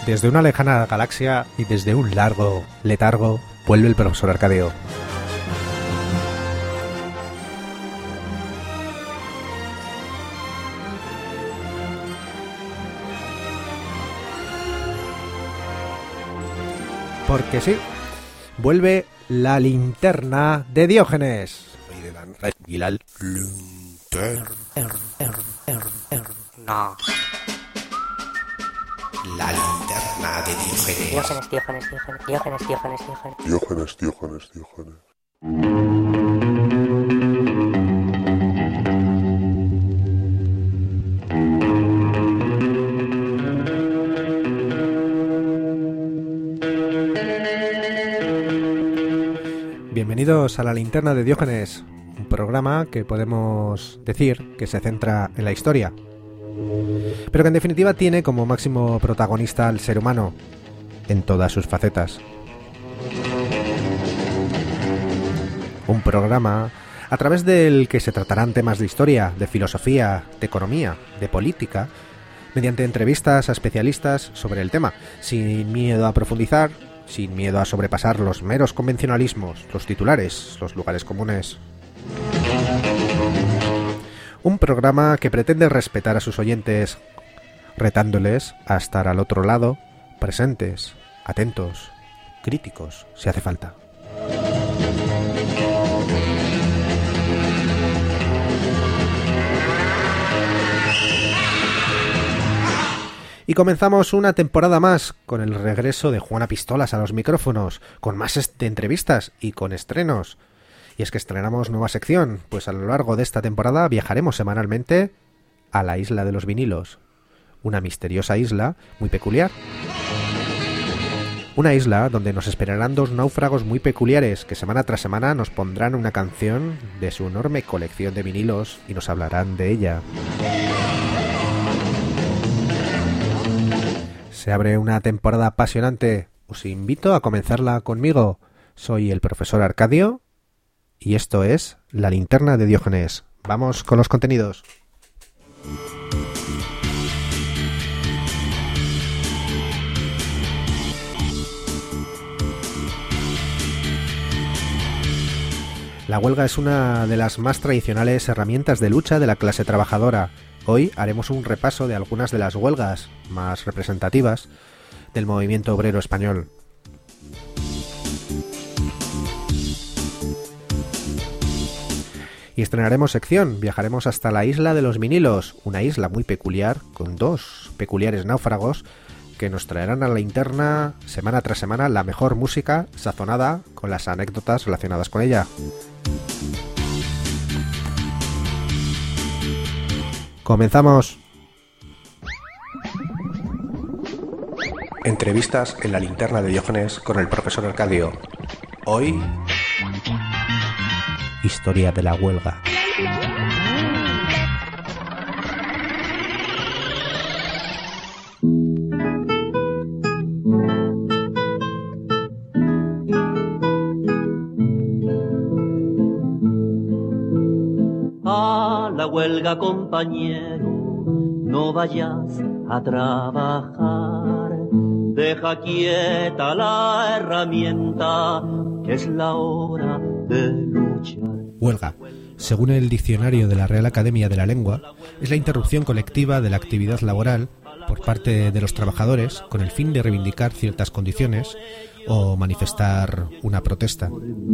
Desde una lejana galaxia y desde un largo letargo vuelve el profesor Arcadio. Porque sí, vuelve la linterna de Diógenes. La linterna de Diógenes. Diógenes. Bienvenidos a la linterna de Diógenes, un programa que podemos decir que se centra en la historia, pero que en definitiva tiene como máximo protagonista al ser humano en todas sus facetas. Un programa a través del que se tratarán temas de historia, de filosofía, de economía, de política, mediante entrevistas a especialistas sobre el tema, sin miedo a profundizar, sin miedo a sobrepasar los meros convencionalismos, los titulares, los lugares comunes. Un programa que pretende respetar a sus oyentes, retándoles a estar al otro lado, presentes, atentos, críticos, si hace falta. Y comenzamos una temporada más con el regreso de Juana Pistolas a los micrófonos, con más entrevistas y con estrenos. Y es que estrenamos nueva sección, pues a lo largo de esta temporada viajaremos semanalmente a la isla de los vinilos, una misteriosa isla muy peculiar. Una isla donde nos esperarán dos náufragos muy peculiares que semana tras semana nos pondrán una canción de su enorme colección de vinilos y nos hablarán de ella. Se abre una temporada apasionante. Os invito a comenzarla conmigo. Soy el profesor Arcadio y esto es La linterna de Diógenes. Vamos con los contenidos. La huelga es una de las más tradicionales herramientas de lucha de la clase trabajadora. Hoy haremos un repaso de algunas de las huelgas más representativas del movimiento obrero español. Y estrenaremos sección, viajaremos hasta la isla de los vinilos, una isla muy peculiar, con dos peculiares náufragos que nos traerán a la linterna semana tras semana la mejor música sazonada con las anécdotas relacionadas con ella. ¡Comenzamos! Entrevistas en la linterna de Diógenes con el profesor Arcadio. Hoy, historia de la huelga. A la huelga, compañero, no vayas a trabajar. Deja quieta la herramienta, que es la hora de luchar. Huelga, según el diccionario de la Real Academia de la Lengua, es la interrupción colectiva de la actividad laboral por parte de los trabajadores con el fin de reivindicar ciertas condiciones o manifestar una protesta.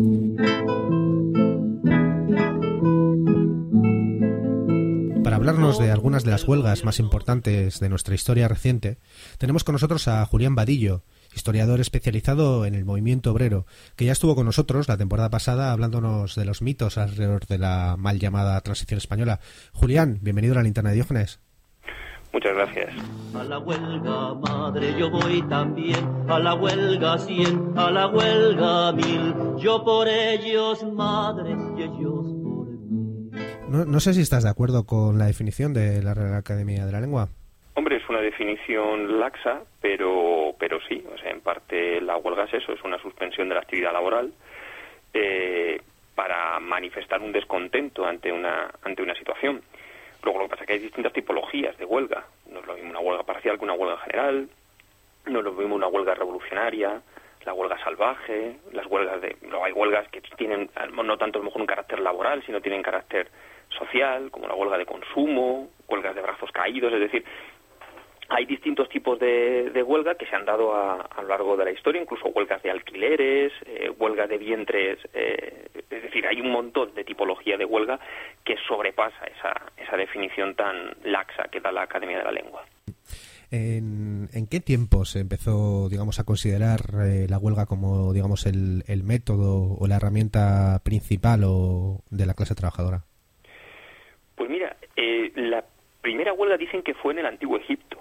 Para hablarnos de algunas de las huelgas más importantes de nuestra historia reciente, tenemos con nosotros a Julián Vadillo, historiador especializado en el movimiento obrero, que ya estuvo con nosotros la temporada pasada hablándonos de los mitos alrededor de la mal llamada transición española. Julián, bienvenido a la linterna de Diógenes. Muchas gracias. A la huelga, madre, yo voy también. A la huelga 100, a la huelga 1000. Yo por ellos, madre, y ellos por mí. No sé si estás de acuerdo con la definición de la Real Academia de la Lengua. Hombre, es una definición laxa, pero sí. O sea, en parte la huelga es eso, es una suspensión de la actividad laboral para manifestar un descontento ante una situación. Luego lo que pasa es que hay distintas tipologías de huelga. No es lo mismo una huelga parcial que una huelga general. no es lo mismo una huelga revolucionaria, la huelga salvaje, las huelgas hay huelgas que tienen no tanto a lo mejor un carácter laboral, sino tienen carácter social, como la huelga de consumo, huelgas de brazos caídos, es decir, hay distintos tipos de huelga que se han dado a lo largo de la historia, incluso huelgas de alquileres, huelgas de vientres, es decir, hay un montón de tipología de huelga que sobrepasa esa definición tan laxa que da la Academia de la Lengua. ¿En qué tiempo se empezó, digamos, a considerar la huelga como, digamos, el método o la herramienta principal de la clase trabajadora? Pues mira, la primera huelga dicen que fue en el Antiguo Egipto,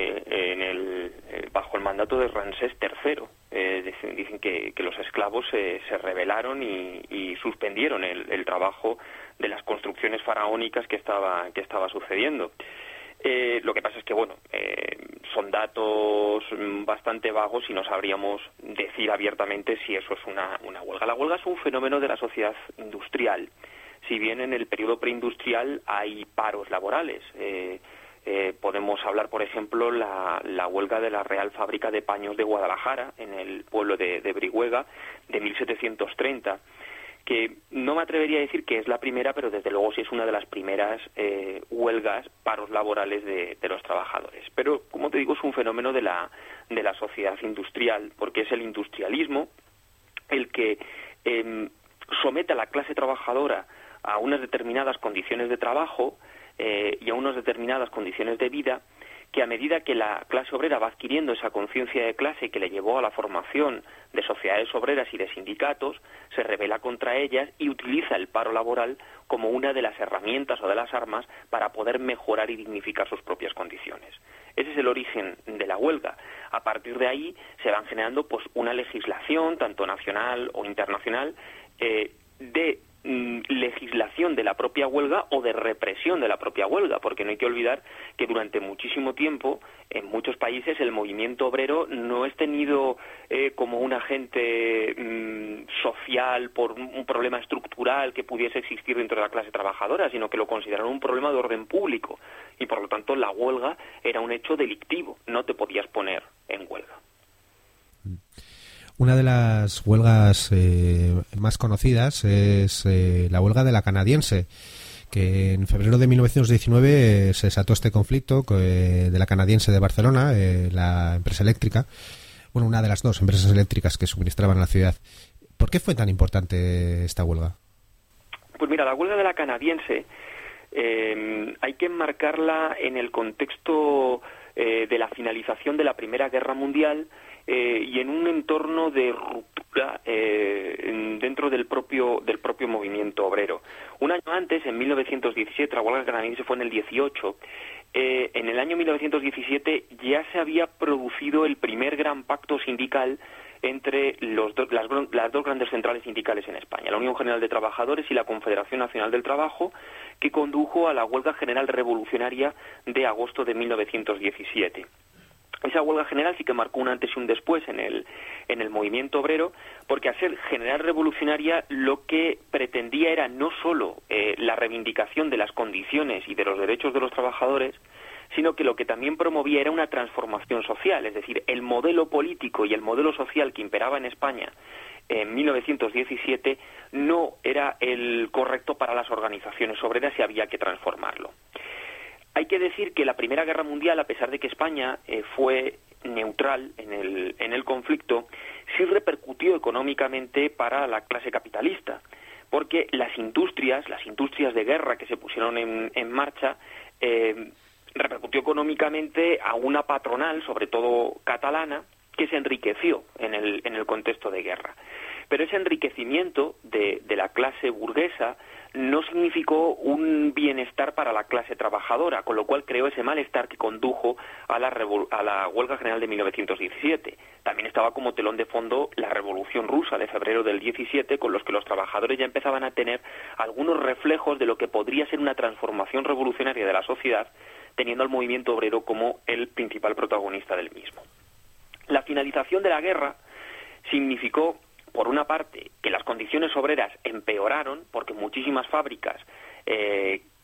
bajo el mandato de Ramsés III. Dicen que los esclavos se rebelaron y suspendieron el trabajo de las construcciones faraónicas que estaba sucediendo. Lo que pasa es que, son datos bastante vagos y no sabríamos decir abiertamente si eso es una huelga. La huelga es un fenómeno de la sociedad industrial. Si bien en el periodo preindustrial hay paros laborales, podemos hablar, por ejemplo, la huelga de la Real Fábrica de Paños de Guadalajara, en el pueblo de Brihuega, de 1730, que no me atrevería a decir que es la primera, pero desde luego sí es una de las primeras huelgas, paros laborales de los trabajadores. Pero, como te digo, es un fenómeno de la sociedad industrial, porque es el industrialismo el que somete a la clase trabajadora a unas determinadas condiciones de trabajo y a unas determinadas condiciones de vida, que a medida que la clase obrera va adquiriendo esa conciencia de clase que le llevó a la formación de sociedades obreras y de sindicatos, se rebela contra ellas y utiliza el paro laboral como una de las herramientas o de las armas para poder mejorar y dignificar sus propias condiciones. Ese es el origen de la huelga. A partir de ahí se van generando una legislación, tanto nacional o internacional, de legislación de la propia huelga o de represión de la propia huelga, porque no hay que olvidar que durante muchísimo tiempo en muchos países el movimiento obrero no es tenido como un agente social por un problema estructural que pudiese existir dentro de la clase trabajadora, sino que lo consideraron un problema de orden público y por lo tanto la huelga era un hecho delictivo, no te podías poner en huelga. Una de las huelgas más conocidas es la huelga de la canadiense, que en febrero de 1919 se desató este conflicto de la canadiense de Barcelona, la empresa eléctrica, una de las dos empresas eléctricas que suministraban a la ciudad. ¿Por qué fue tan importante esta huelga? Pues mira, la huelga de la canadiense hay que enmarcarla en el contexto de la finalización de la Primera Guerra Mundial y en un entorno de ruptura dentro del propio movimiento obrero. Un año antes, en 1917, la huelga canadiense fue en el 18, en el año 1917 ya se había producido el primer gran pacto sindical entre las dos grandes centrales sindicales en España, la Unión General de Trabajadores y la Confederación Nacional del Trabajo, que condujo a la huelga general revolucionaria de agosto de 1917. Esa huelga general sí que marcó un antes y un después en el movimiento obrero, porque al ser general revolucionaria lo que pretendía era no solo la reivindicación de las condiciones y de los derechos de los trabajadores, sino que lo que también promovía era una transformación social, es decir, el modelo político y el modelo social que imperaba en España en 1917 no era el correcto para las organizaciones obreras y había que transformarlo. Hay que decir que la Primera Guerra Mundial, a pesar de que España fue neutral en el conflicto, sí repercutió económicamente para la clase capitalista, porque las industrias de guerra que se pusieron en marcha, repercutió económicamente a una patronal, sobre todo catalana, que se enriqueció en el contexto de guerra. Pero ese enriquecimiento de la clase burguesa no significó un bienestar para la clase trabajadora, con lo cual creó ese malestar que condujo a la huelga general de 1917. También estaba como telón de fondo la Revolución Rusa de febrero del 17, con los que los trabajadores ya empezaban a tener algunos reflejos de lo que podría ser una transformación revolucionaria de la sociedad, teniendo al movimiento obrero como el principal protagonista del mismo. La finalización de la guerra significó, por una parte, que las condiciones obreras empeoraron, porque muchísimas fábricas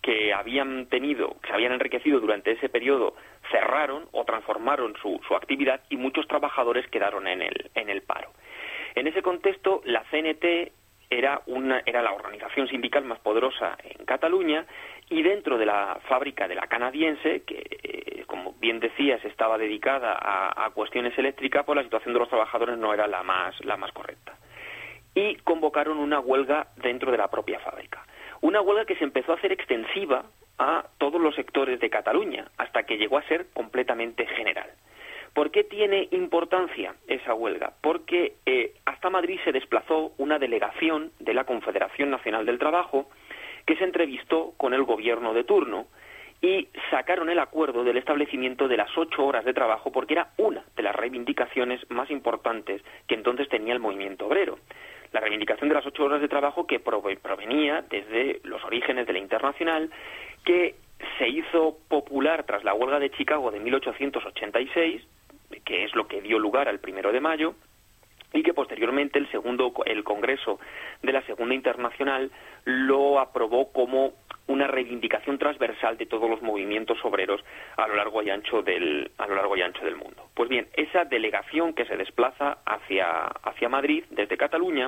que se habían enriquecido durante ese periodo cerraron o transformaron su actividad y muchos trabajadores quedaron en el paro. En ese contexto, la CNT era la organización sindical más poderosa en Cataluña, y dentro de la fábrica de la Canadiense, que como bien decías estaba dedicada a cuestiones eléctricas, pues la situación de los trabajadores no era la más correcta. Y convocaron una huelga dentro de la propia fábrica. Una huelga que se empezó a hacer extensiva a todos los sectores de Cataluña, hasta que llegó a ser completamente general. ¿Por qué tiene importancia esa huelga? Porque hasta Madrid se desplazó una delegación de la Confederación Nacional del Trabajo que se entrevistó con el gobierno de turno y sacaron el acuerdo del establecimiento de las 8 horas de trabajo, porque era una de las reivindicaciones más importantes que entonces tenía el movimiento obrero. La reivindicación de las 8 horas de trabajo que provenía desde los orígenes de la Internacional, que se hizo popular tras la huelga de Chicago de 1886, que es lo que dio lugar al 1 de mayo, y que posteriormente el Congreso de la Segunda Internacional lo aprobó como una reivindicación transversal de todos los movimientos obreros a lo largo y ancho del mundo. Pues bien, esa delegación que se desplaza hacia Madrid desde Cataluña,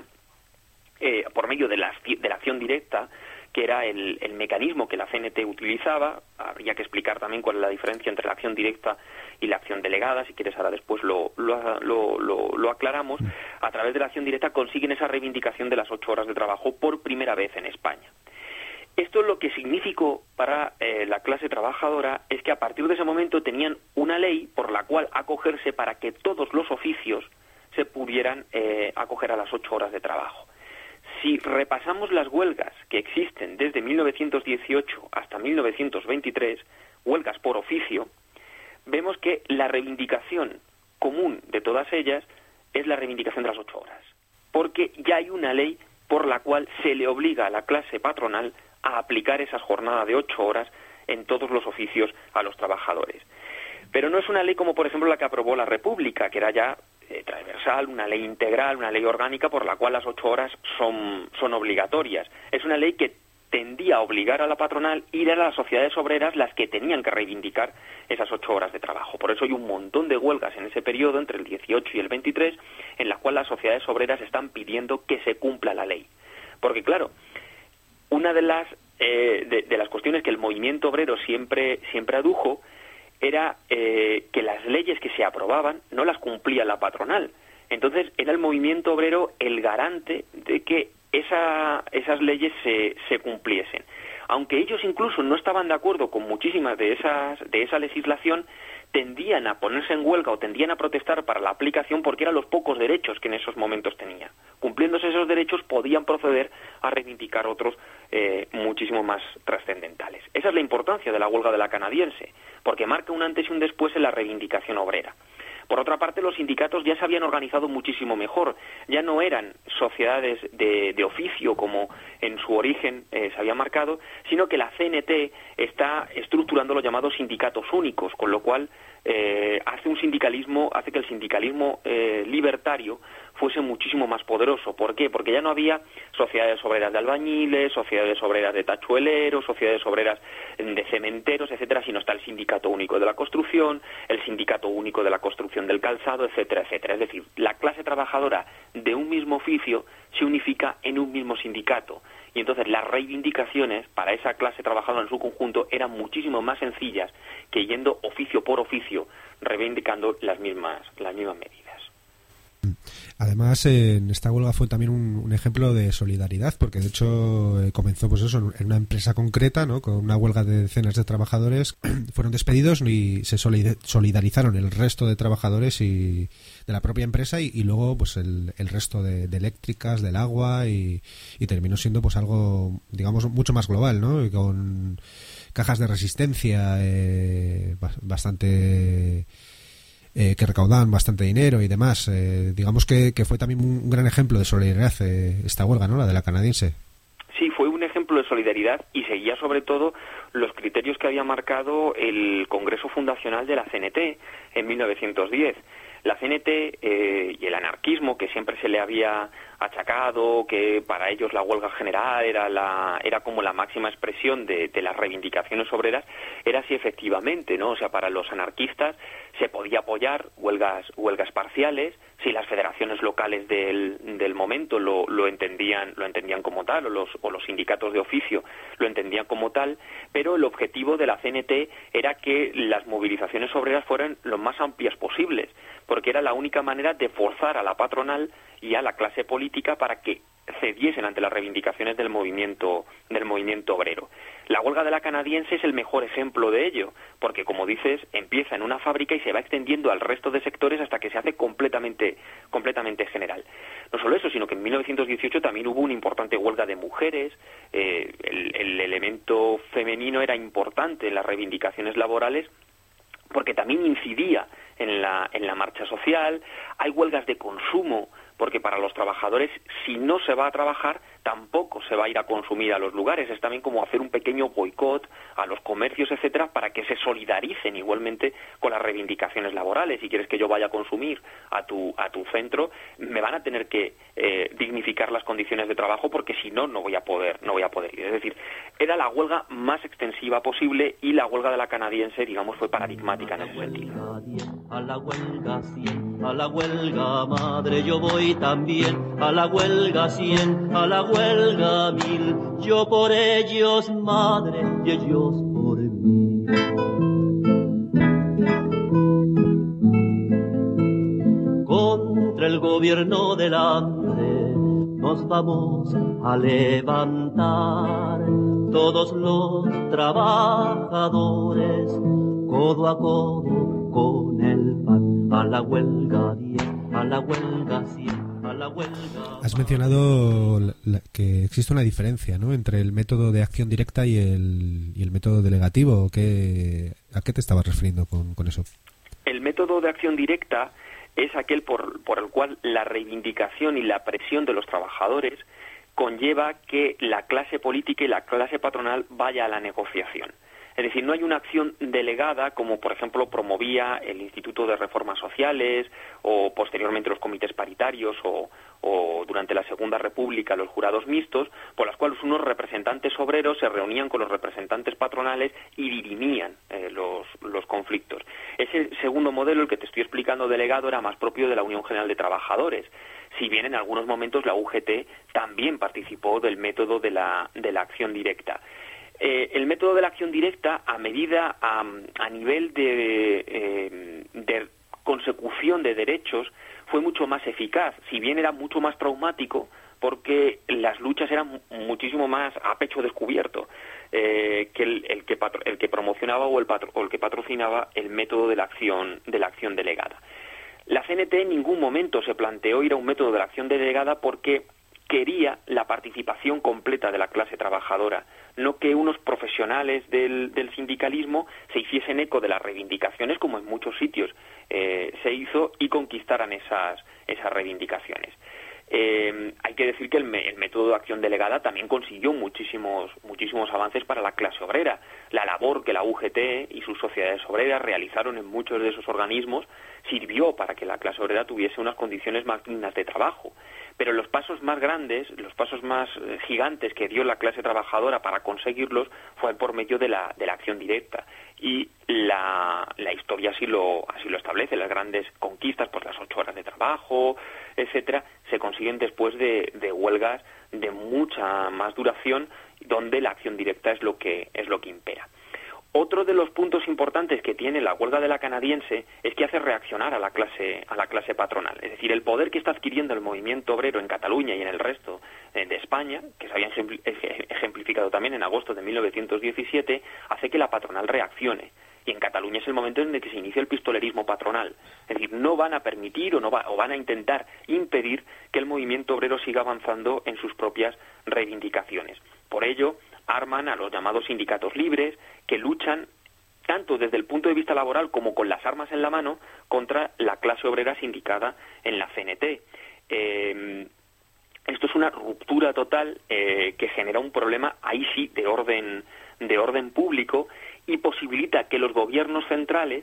por medio de la acción directa, que era el mecanismo que la CNT utilizaba. Habría que explicar también cuál es la diferencia entre la acción directa y la acción delegada. Si quieres, ahora después lo aclaramos. A través de la acción directa consiguen esa reivindicación de las 8 horas de trabajo por primera vez en España. Esto lo que significó para la clase trabajadora es que a partir de ese momento tenían una ley por la cual acogerse para que todos los oficios se pudieran acoger a las 8 horas de trabajo. Si repasamos las huelgas que existen desde 1918 hasta 1923, huelgas por oficio, vemos que la reivindicación común de todas ellas es la reivindicación de las 8 horas, porque ya hay una ley por la cual se le obliga a la clase patronal a aplicar esa jornada de 8 horas en todos los oficios a los trabajadores. Pero no es una ley como, por ejemplo, la que aprobó la República, que era ya transversal, una ley integral, una ley orgánica por la cual las 8 horas son obligatorias. Es una ley que tendía a obligar a la patronal y eran las sociedades obreras las que tenían que reivindicar esas 8 horas de trabajo. Por eso hay un montón de huelgas en ese periodo, entre el 18 y el 23, en las cuales las sociedades obreras están pidiendo que se cumpla la ley. Porque, claro, una de las cuestiones que el movimiento obrero siempre adujo era que las leyes que se aprobaban no las cumplía la patronal. Entonces era el movimiento obrero el garante de que esas leyes se cumpliesen. Aunque ellos incluso no estaban de acuerdo con muchísimas de esa legislación, tendían a ponerse en huelga o tendían a protestar para la aplicación porque eran los pocos derechos que en esos momentos tenía. Cumpliéndose esos derechos podían proceder a reivindicar otros muchísimo más trascendentales. Esa es la importancia de la huelga de la Canadiense, porque marca un antes y un después en la reivindicación obrera. Por otra parte, los sindicatos ya se habían organizado muchísimo mejor, ya no eran sociedades de oficio como en su origen se había marcado, sino que la CNT está estructurando los llamados sindicatos únicos, con lo cual hace que el sindicalismo libertario fuese muchísimo más poderoso. ¿Por qué? Porque ya no había sociedades obreras de albañiles, sociedades obreras de tachueleros, sociedades obreras de cementeros, etcétera, sino está el sindicato único de la construcción, el sindicato único de la construcción del calzado, etcétera, etcétera. Es decir, la clase trabajadora de un mismo oficio se unifica en un mismo sindicato. Y entonces las reivindicaciones para esa clase trabajadora en su conjunto eran muchísimo más sencillas que yendo oficio por oficio, reivindicando las mismas medidas. Además, en esta huelga fue también un ejemplo de solidaridad, porque de hecho comenzó pues eso en una empresa concreta, ¿no? Con una huelga de decenas de trabajadores, fueron despedidos y se solidarizaron el resto de trabajadores y de la propia empresa y luego pues el resto de eléctricas, del agua y terminó siendo pues algo, digamos, mucho más global, ¿no? Y con cajas de resistencia bastante que recaudaban bastante dinero y demás. Digamos que fue también un gran ejemplo de solidaridad esta huelga, ¿no? La de la Canadiense. Sí, fue un ejemplo de solidaridad y seguía sobre todo los criterios que había marcado el Congreso Fundacional de la CNT en 1910. La CNT y el anarquismo que siempre se le había achacado que para ellos la huelga general era como la máxima expresión de las reivindicaciones obreras, era si efectivamente, ¿no? O sea, para los anarquistas se podía apoyar huelgas parciales si las federaciones locales del momento lo entendían como tal, o los sindicatos de oficio lo entendían como tal, pero el objetivo de la CNT era que las movilizaciones obreras fueran lo más amplias posibles, porque era la única manera de forzar a la patronal y a la clase política para que cediesen ante las reivindicaciones del movimiento obrero. La huelga de la canadiense es el mejor ejemplo de ello, porque, como dices, empieza en una fábrica y se va extendiendo al resto de sectores hasta que se hace completamente general. No solo eso, sino que en 1918 también hubo una importante huelga de mujeres. El elemento femenino era importante en las reivindicaciones laborales porque también incidía en la marcha social. Hay huelgas de consumo, porque para los trabajadores, si no se va a trabajar, tampoco se va a ir a consumir a los lugares. Es también como hacer un pequeño boicot a los comercios, etcétera, para que se solidaricen igualmente con las reivindicaciones laborales. Si quieres que yo vaya a consumir a tu centro, me van a tener que dignificar las condiciones de trabajo, porque si no, no voy a poder ir. Es decir, era la huelga más extensiva posible, y la huelga de la canadiense, digamos, fue paradigmática en ese sentido. A la huelga 100, a la huelga madre, yo voy también, a la huelga 100, a la huelga 1000, yo por ellos madre y ellos por mí. Contra el gobierno del hambre nos vamos a levantar, todos los trabajadores, codo a codo con el pan, a la huelga 10, a la huelga 100, a la huelga... Has mencionado que existe una diferencia, ¿no?, entre el método de acción directa y el método delegativo. ¿A qué te estabas refiriendo con eso? El método de acción directa es aquel por el cual la reivindicación y la presión de los trabajadores conlleva que la clase política y la clase patronal vaya a la negociación. Es decir, no hay una acción delegada como, por ejemplo, promovía el Instituto de Reformas Sociales o posteriormente los comités paritarios o durante la Segunda República los jurados mixtos, por las cuales unos representantes obreros se reunían con los representantes patronales y dirimían los conflictos. Ese segundo modelo, el que te estoy explicando delegado, era más propio de la Unión General de Trabajadores, si bien en algunos momentos la UGT también participó del método de la acción directa. El método de la acción directa, a nivel de consecución de derechos, fue mucho más eficaz, si bien era mucho más traumático, porque las luchas eran muchísimo más a pecho descubierto que el que promocionaba o el que patrocinaba el método de la acción delegada. La CNT en ningún momento se planteó ir a un método de la acción delegada porque quería la participación completa de la clase trabajadora, no que unos profesionales del sindicalismo se hiciesen eco de las reivindicaciones, como en muchos sitios se hizo, y conquistaran esas reivindicaciones. Hay que decir que el método de acción delegada también consiguió muchísimos avances para la clase obrera. La labor que la UGT y sus sociedades obreras realizaron en muchos de esos organismos sirvió para que la clase obrera tuviese unas condiciones más dignas de trabajo. Pero los pasos más grandes, los pasos más gigantes que dio la clase trabajadora para conseguirlos fue por medio de la acción directa. Y la historia así lo establece. Las grandes conquistas, pues las 8 horas de trabajo, etcétera, se consiguen después de huelgas de mucha más duración, donde la acción directa es lo que impera. Otro de los puntos importantes que tiene la huelga de la canadiense es que hace reaccionar a la clase patronal. Es decir, el poder que está adquiriendo el movimiento obrero en Cataluña y en el resto de España, que se había ejemplificado también en agosto de 1917, hace que la patronal reaccione. Y en Cataluña es el momento en el que se inicia el pistolerismo patronal. Es decir, no van a permitir o van a intentar impedir que el movimiento obrero siga avanzando en sus propias reivindicaciones. Por ello, arman a los llamados sindicatos libres, que luchan tanto desde el punto de vista laboral como con las armas en la mano contra la clase obrera sindicada en la CNT. Esto es una ruptura total que genera un problema, ahí sí, de orden público, y posibilita que los gobiernos centrales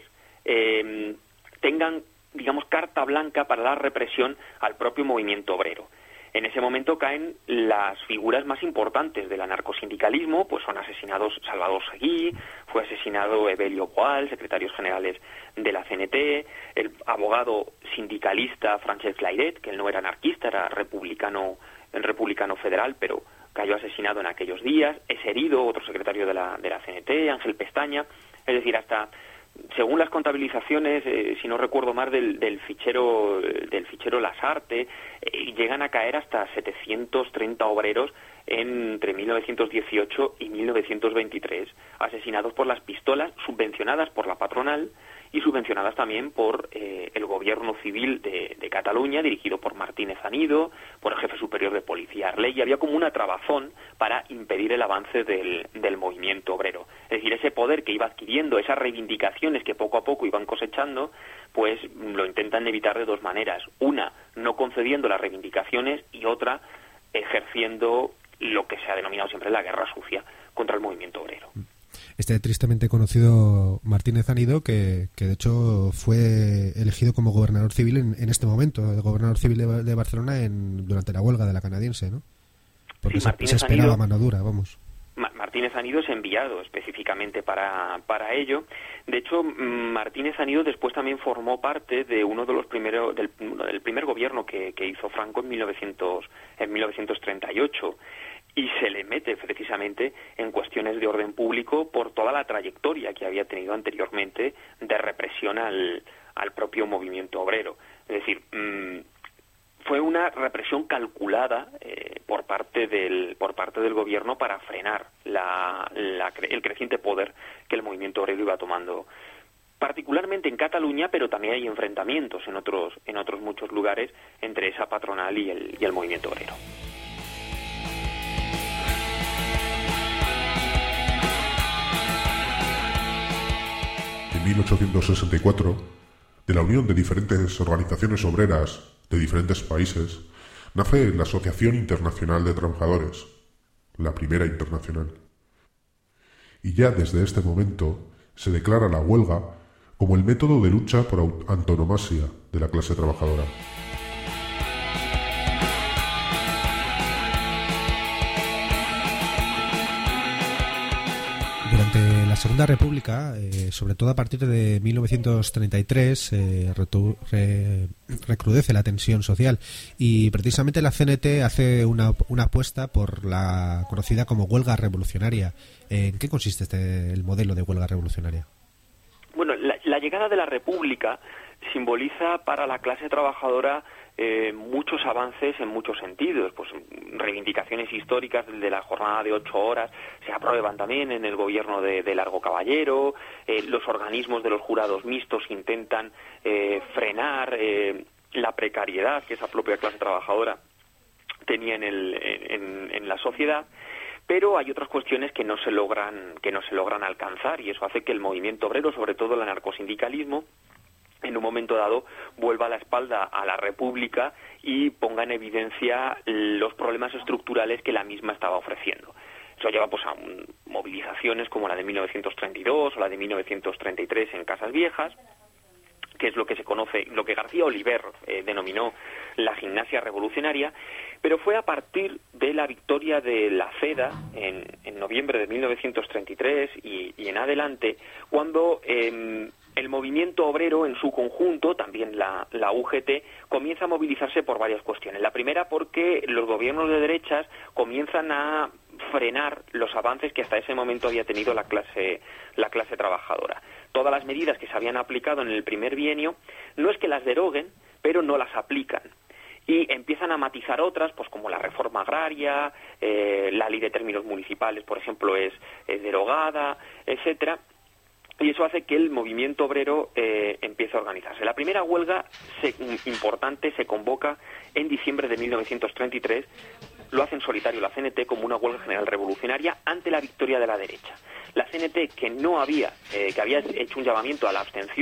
tengan, digamos, carta blanca para dar represión al propio movimiento obrero. En ese momento caen las figuras más importantes del anarcosindicalismo, pues son asesinados Salvador Seguí, fue asesinado Evelio Boal, secretarios generales de la CNT, el abogado sindicalista Francesc Layret, que él no era anarquista, era republicano federal, pero cayó asesinado en aquellos días, es herido otro secretario de la CNT, Ángel Pestaña, es decir, hasta según las contabilizaciones, si no recuerdo mal, del fichero Lasarte, llegan a caer hasta 730 obreros entre 1918 y 1923, asesinados por las pistolas subvencionadas por la patronal y subvencionadas también por el gobierno civil de Cataluña, dirigido por Martínez Anido, por el jefe superior de policía Arley, y había como una trabazón para impedir el avance del movimiento obrero. Es decir, ese poder que iba adquiriendo, esas reivindicaciones que poco a poco iban cosechando, pues lo intentan evitar de dos maneras. Una, no concediendo las reivindicaciones, y otra, ejerciendo lo que se ha denominado siempre la guerra sucia contra el movimiento obrero. Este tristemente conocido Martínez Anido, que de hecho fue elegido como gobernador civil en este momento, el gobernador civil de Barcelona durante la huelga de la canadiense, ¿no? Porque sí, se esperaba mano dura, vamos. Martínez Anido es enviado específicamente para ello. De hecho, Martínez Anido después también formó parte de uno de los primeros del primer gobierno que hizo Franco en 1938. Y se le mete precisamente en cuestiones de orden público por toda la trayectoria que había tenido anteriormente de represión al propio movimiento obrero. Es decir, fue una represión calculada por parte del gobierno para frenar el creciente poder que el movimiento obrero iba tomando, particularmente en Cataluña, pero también hay enfrentamientos en otros muchos lugares entre esa patronal y el movimiento obrero. En 1864, de la unión de diferentes organizaciones obreras de diferentes países, nace la Asociación Internacional de Trabajadores, la primera internacional. Y ya desde este momento se declara la huelga como el método de lucha por antonomasia de la clase trabajadora. Durante la Segunda República, sobre todo a partir de 1933, recrudece la tensión social, y precisamente la CNT hace una apuesta por la conocida como huelga revolucionaria. ¿En qué consiste el modelo de huelga revolucionaria? Bueno, la llegada de la República simboliza para la clase trabajadora muchos avances en muchos sentidos, pues reivindicaciones históricas de la jornada de 8 horas se aprueban también en el gobierno de Largo Caballero, los organismos de los jurados mixtos intentan frenar la precariedad que esa propia clase trabajadora tenía en la sociedad. Pero hay otras cuestiones que no se logran alcanzar, y eso hace que el movimiento obrero, sobre todo el anarcosindicalismo, en un momento dado vuelva la espalda a la República y ponga en evidencia los problemas estructurales que la misma estaba ofreciendo. Eso lleva pues a movilizaciones como la de 1932 o la de 1933 en Casas Viejas, que es lo que se conoce, lo que García Oliver denominó la gimnasia revolucionaria, pero fue a partir de la victoria de la CEDA en noviembre de 1933 y en adelante, cuando el movimiento obrero en su conjunto, también la UGT, comienza a movilizarse por varias cuestiones. La primera, porque los gobiernos de derechas comienzan a frenar los avances que hasta ese momento había tenido la clase trabajadora. Todas las medidas que se habían aplicado en el primer bienio no es que las deroguen, pero no las aplican. Y empiezan a matizar otras, pues como la reforma agraria, la ley de términos municipales, por ejemplo, es derogada, etcétera. Y eso hace que el movimiento obrero empiece a organizarse. La primera huelga importante se convoca en diciembre de 1933. Lo hace en solitario la CNT como una huelga general revolucionaria ante la victoria de la derecha. La CNT, que había hecho un llamamiento a la abstención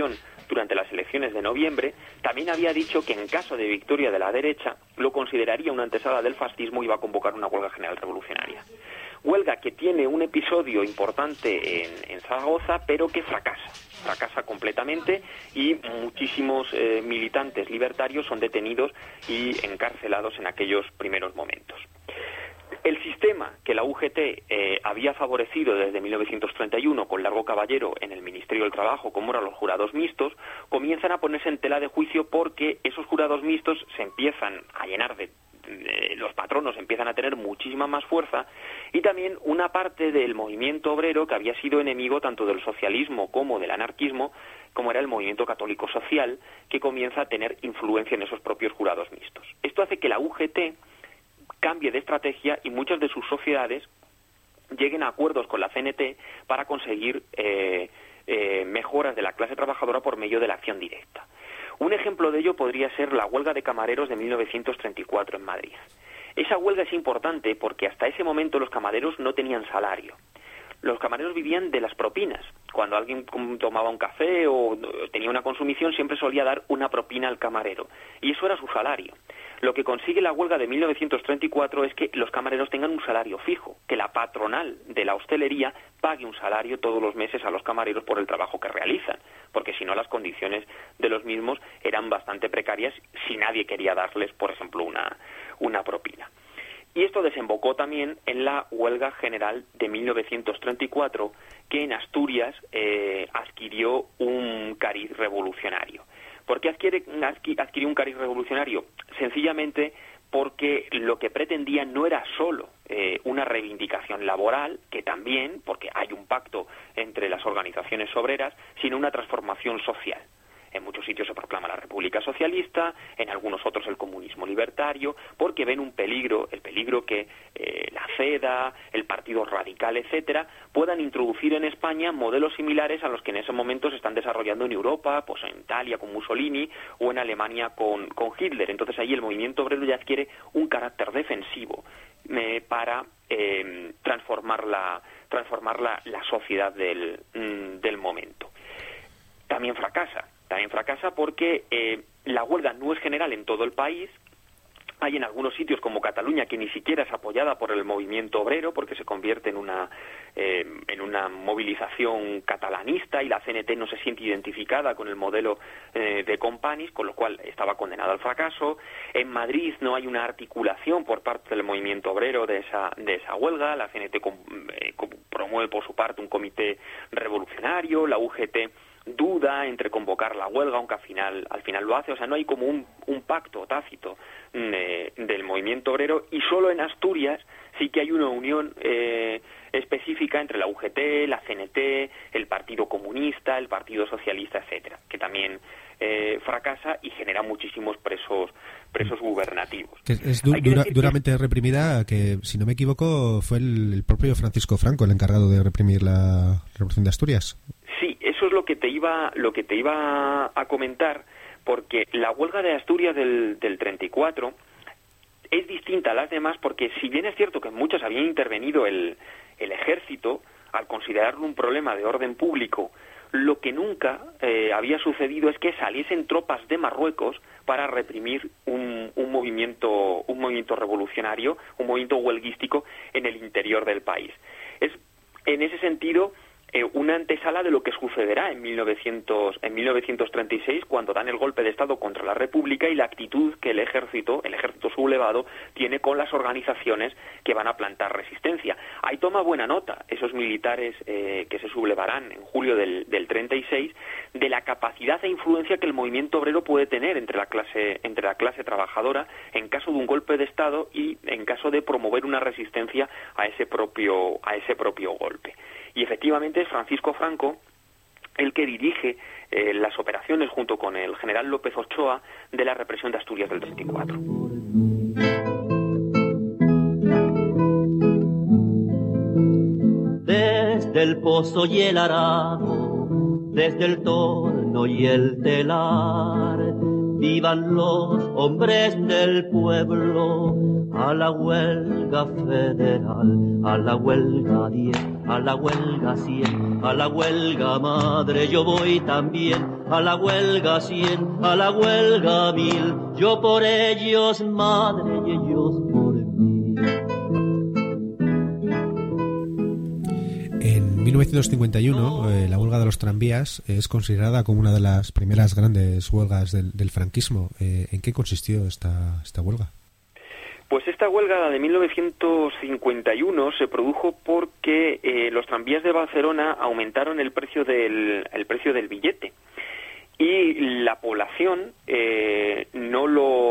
durante las elecciones de noviembre, también había dicho que en caso de victoria de la derecha lo consideraría una antesala del fascismo y iba a convocar una huelga general revolucionaria. Huelga que tiene un episodio importante en Zaragoza, pero que fracasa completamente, y muchísimos militantes libertarios son detenidos y encarcelados en aquellos primeros momentos. El sistema que la UGT había favorecido desde 1931 con Largo Caballero en el Ministerio del Trabajo, como eran los jurados mixtos, comienzan a ponerse en tela de juicio porque esos jurados mixtos se empiezan a llenar los patronos empiezan a tener muchísima más fuerza, y también una parte del movimiento obrero que había sido enemigo tanto del socialismo como del anarquismo, como era el movimiento católico social, que comienza a tener influencia en esos propios jurados mixtos. Esto hace que la UGT cambie de estrategia y muchas de sus sociedades lleguen a acuerdos con la CNT para conseguir mejoras de la clase trabajadora por medio de la acción directa. Un ejemplo de ello podría ser la huelga de camareros de 1934 en Madrid. Esa huelga es importante porque hasta ese momento los camareros no tenían salario. Los camareros vivían de las propinas. Cuando alguien tomaba un café o tenía una consumición, siempre solía dar una propina al camarero, y eso era su salario. Lo que consigue la huelga de 1934 es que los camareros tengan un salario fijo, que la patronal de la hostelería pague un salario todos los meses a los camareros por el trabajo que realizan, porque si no las condiciones de los mismos eran bastante precarias si nadie quería darles, por ejemplo, una propina. Y esto desembocó también en la huelga general de 1934, que en Asturias adquirió un cariz revolucionario. ¿Por qué adquirió un cariz revolucionario? Sencillamente porque lo que pretendía no era solo una reivindicación laboral, que también, porque hay un pacto entre las organizaciones obreras, sino una transformación social. En muchos sitios se proclama la República Socialista, en algunos otros el comunismo libertario, porque ven un peligro, el peligro que la CEDA, el Partido Radical, etcétera, puedan introducir en España modelos similares a los que en ese momento se están desarrollando en Europa, pues en Italia con Mussolini o en Alemania con Hitler. Entonces ahí el movimiento obrero ya adquiere un carácter defensivo para transformar la sociedad del momento. También fracasa porque la huelga no es general en todo el país. Hay en algunos sitios como Cataluña que ni siquiera es apoyada por el movimiento obrero porque se convierte en una movilización catalanista y la CNT no se siente identificada con el modelo de Companys, con lo cual estaba condenada al fracaso. En Madrid no hay una articulación por parte del movimiento obrero de esa huelga. La CNT promueve por su parte un comité revolucionario, la UGT duda entre convocar la huelga, aunque al final lo hace. O sea, no hay como un pacto tácito del movimiento obrero, y solo en Asturias sí que hay una unión específica entre la UGT, la CNT, el Partido Comunista, el Partido Socialista, etcétera, que también fracasa y genera muchísimos presos gubernativos. Que es duramente reprimida, que si no me equivoco fue el propio Francisco Franco el encargado de reprimir la Revolución de Asturias. Sí, eso es lo que te iba a comentar, porque la huelga de Asturias del 34 es distinta a las demás, porque si bien es cierto que en muchas había intervenido el ejército, al considerarlo un problema de orden público, lo que nunca había sucedido es que saliesen tropas de Marruecos para reprimir un movimiento revolucionario, un movimiento huelguístico en el interior del país. Es, en ese sentido, una antesala de lo que sucederá en 1936, cuando dan el golpe de Estado contra la República, y la actitud que el ejército sublevado, tiene con las organizaciones que van a plantar resistencia. Ahí toma buena nota esos militares que se sublevarán en julio del 36, de la capacidad e influencia que el movimiento obrero puede tener entre la clase trabajadora en caso de un golpe de Estado y en caso de promover una resistencia a ese propio golpe. Y efectivamente es Francisco Franco el que dirige las operaciones junto con el general López Ochoa de la represión de Asturias del 34. Desde el pozo y el arado, desde el torno y el telar, vivan los hombres del pueblo, a la huelga federal, a la huelga 10, a la huelga 100, a la huelga madre yo voy también, a la huelga 100, a la huelga 1000, yo por ellos madre y ellos por mí. En 1951, la huelga de los tranvías es considerada como una de las primeras grandes huelgas del franquismo. ¿En qué consistió esta huelga? Pues esta huelga de 1951 se produjo porque los tranvías de Barcelona aumentaron el precio del billete y la población no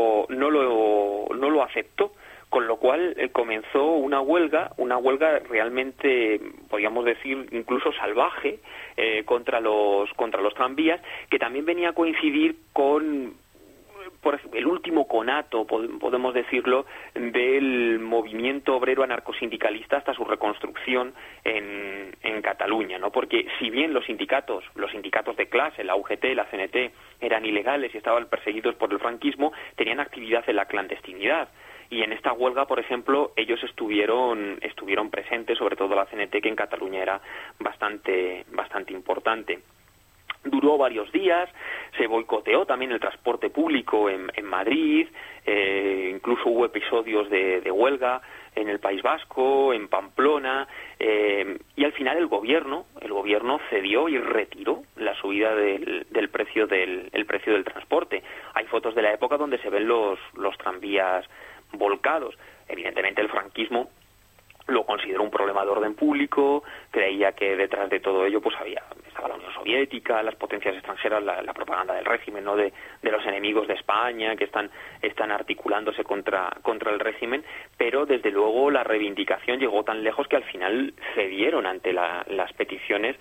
lo aceptó, con lo cual comenzó una huelga realmente, podríamos decir, incluso salvaje contra los tranvías, que también venía a coincidir con por ejemplo, el último conato, podemos decirlo, del movimiento obrero anarcosindicalista hasta su reconstrucción en Cataluña, ¿no? Porque si bien los sindicatos de clase, la UGT, la CNT, eran ilegales y estaban perseguidos por el franquismo, tenían actividad en la clandestinidad. Y en esta huelga, por ejemplo, ellos estuvieron presentes, sobre todo la CNT, que en Cataluña era bastante importante. Duró varios días, se boicoteó también el transporte público en Madrid, incluso hubo episodios de huelga en el País Vasco, en Pamplona, y al final el gobierno cedió y retiró la subida del precio del transporte. Hay fotos de la época donde se ven los tranvías volcados. Evidentemente el franquismo lo consideró un problema de orden público, creía que detrás de todo ello pues estaba la Unión Soviética, las potencias extranjeras, la propaganda del régimen, ¿no? de los enemigos de España que están articulándose contra el régimen, pero desde luego la reivindicación llegó tan lejos que al final cedieron ante las peticiones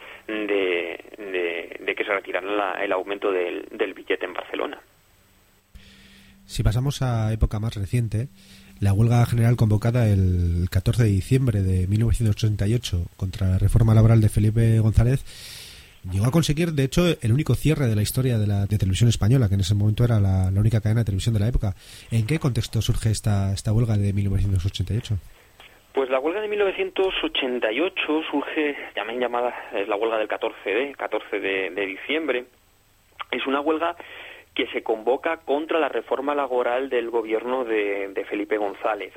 de que se retirara el aumento del billete en Barcelona. Si pasamos a época más reciente, la huelga general convocada el 14 de diciembre de 1988 contra la reforma laboral de Felipe González llegó a conseguir, de hecho, el único cierre de la historia de televisión española, que en ese momento era la única cadena de televisión de la época. ¿En qué contexto surge esta huelga de 1988? Pues la huelga de 1988 surge, también llamada, es la huelga del 14 de diciembre. Es una huelga que se convoca contra la reforma laboral del gobierno de Felipe González.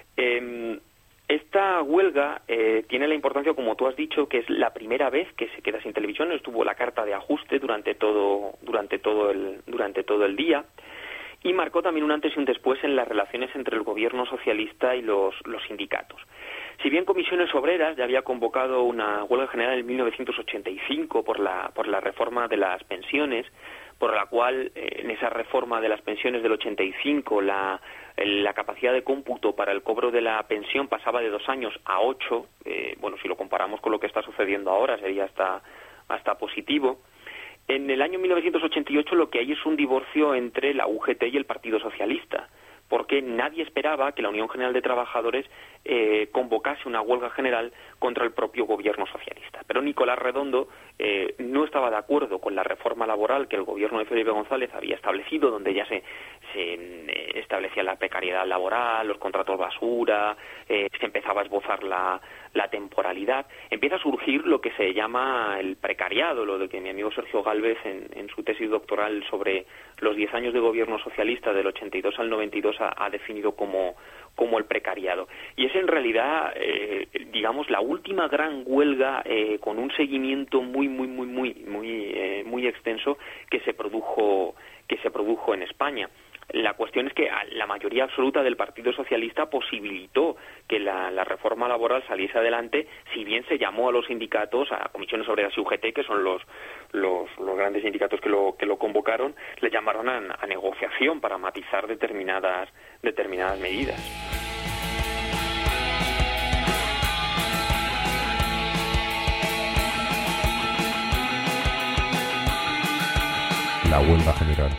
Esta huelga tiene la importancia, como tú has dicho, que es la primera vez que se queda sin televisión. Estuvo la carta de ajuste durante todo el día, y marcó también un antes y un después en las relaciones entre el gobierno socialista y los sindicatos. Si bien Comisiones Obreras ya había convocado una huelga general en 1985 por la reforma de las pensiones, por la cual en esa reforma de las pensiones del 85 la capacidad de cómputo para el cobro de la pensión pasaba de 2 años a 8, si lo comparamos con lo que está sucediendo ahora sería hasta positivo. En el año 1988 lo que hay es un divorcio entre la UGT y el Partido Socialista, porque nadie esperaba que la Unión General de Trabajadores convocase una huelga general contra el propio gobierno socialista. Pero Nicolás Redondo no estaba de acuerdo con la reforma laboral que el gobierno de Felipe González había establecido, donde ya se establecía la precariedad laboral, los contratos basura, se empezaba a esbozar la temporalidad. Empieza a surgir lo que se llama el precariado, lo de que mi amigo Sergio Gálvez en su tesis doctoral sobre los 10 años de gobierno socialista del 82 al 92 ha definido como el precariado. Y es en realidad, digamos, la última gran huelga con un seguimiento muy extenso que se produjo en España. La cuestión es que la mayoría absoluta del Partido Socialista posibilitó que la reforma laboral saliese adelante, si bien se llamó a los sindicatos, a Comisiones Obreras y UGT, que son los grandes sindicatos que lo convocaron, le llamaron a negociación para matizar determinadas medidas. La huelga general.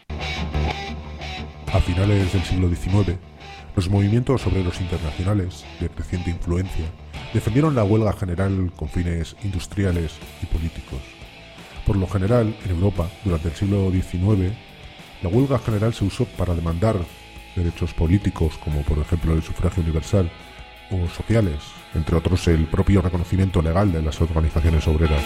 A finales del siglo XIX, los movimientos obreros internacionales, de creciente influencia, defendieron la huelga general con fines industriales y políticos. Por lo general, en Europa, durante el siglo XIX, la huelga general se usó para demandar derechos políticos como por ejemplo el sufragio universal, o sociales, entre otros el propio reconocimiento legal de las organizaciones obreras.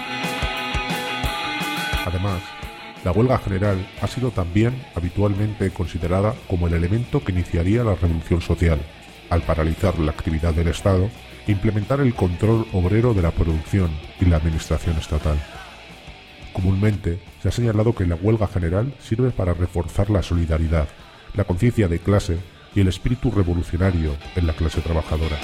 Además, la huelga general ha sido también habitualmente considerada como el elemento que iniciaría la revolución social, al paralizar la actividad del Estado e implementar el control obrero de la producción y la administración estatal. Comúnmente se ha señalado que la huelga general sirve para reforzar la solidaridad, la conciencia de clase y el espíritu revolucionario en la clase trabajadora.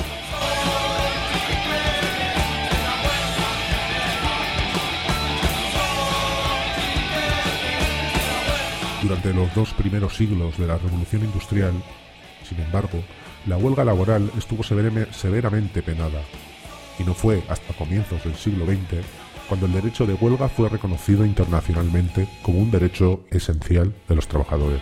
Durante los 2 primeros siglos de la Revolución Industrial, sin embargo, la huelga laboral estuvo severamente penada, y no fue hasta comienzos del siglo XX cuando el derecho de huelga fue reconocido internacionalmente como un derecho esencial de los trabajadores.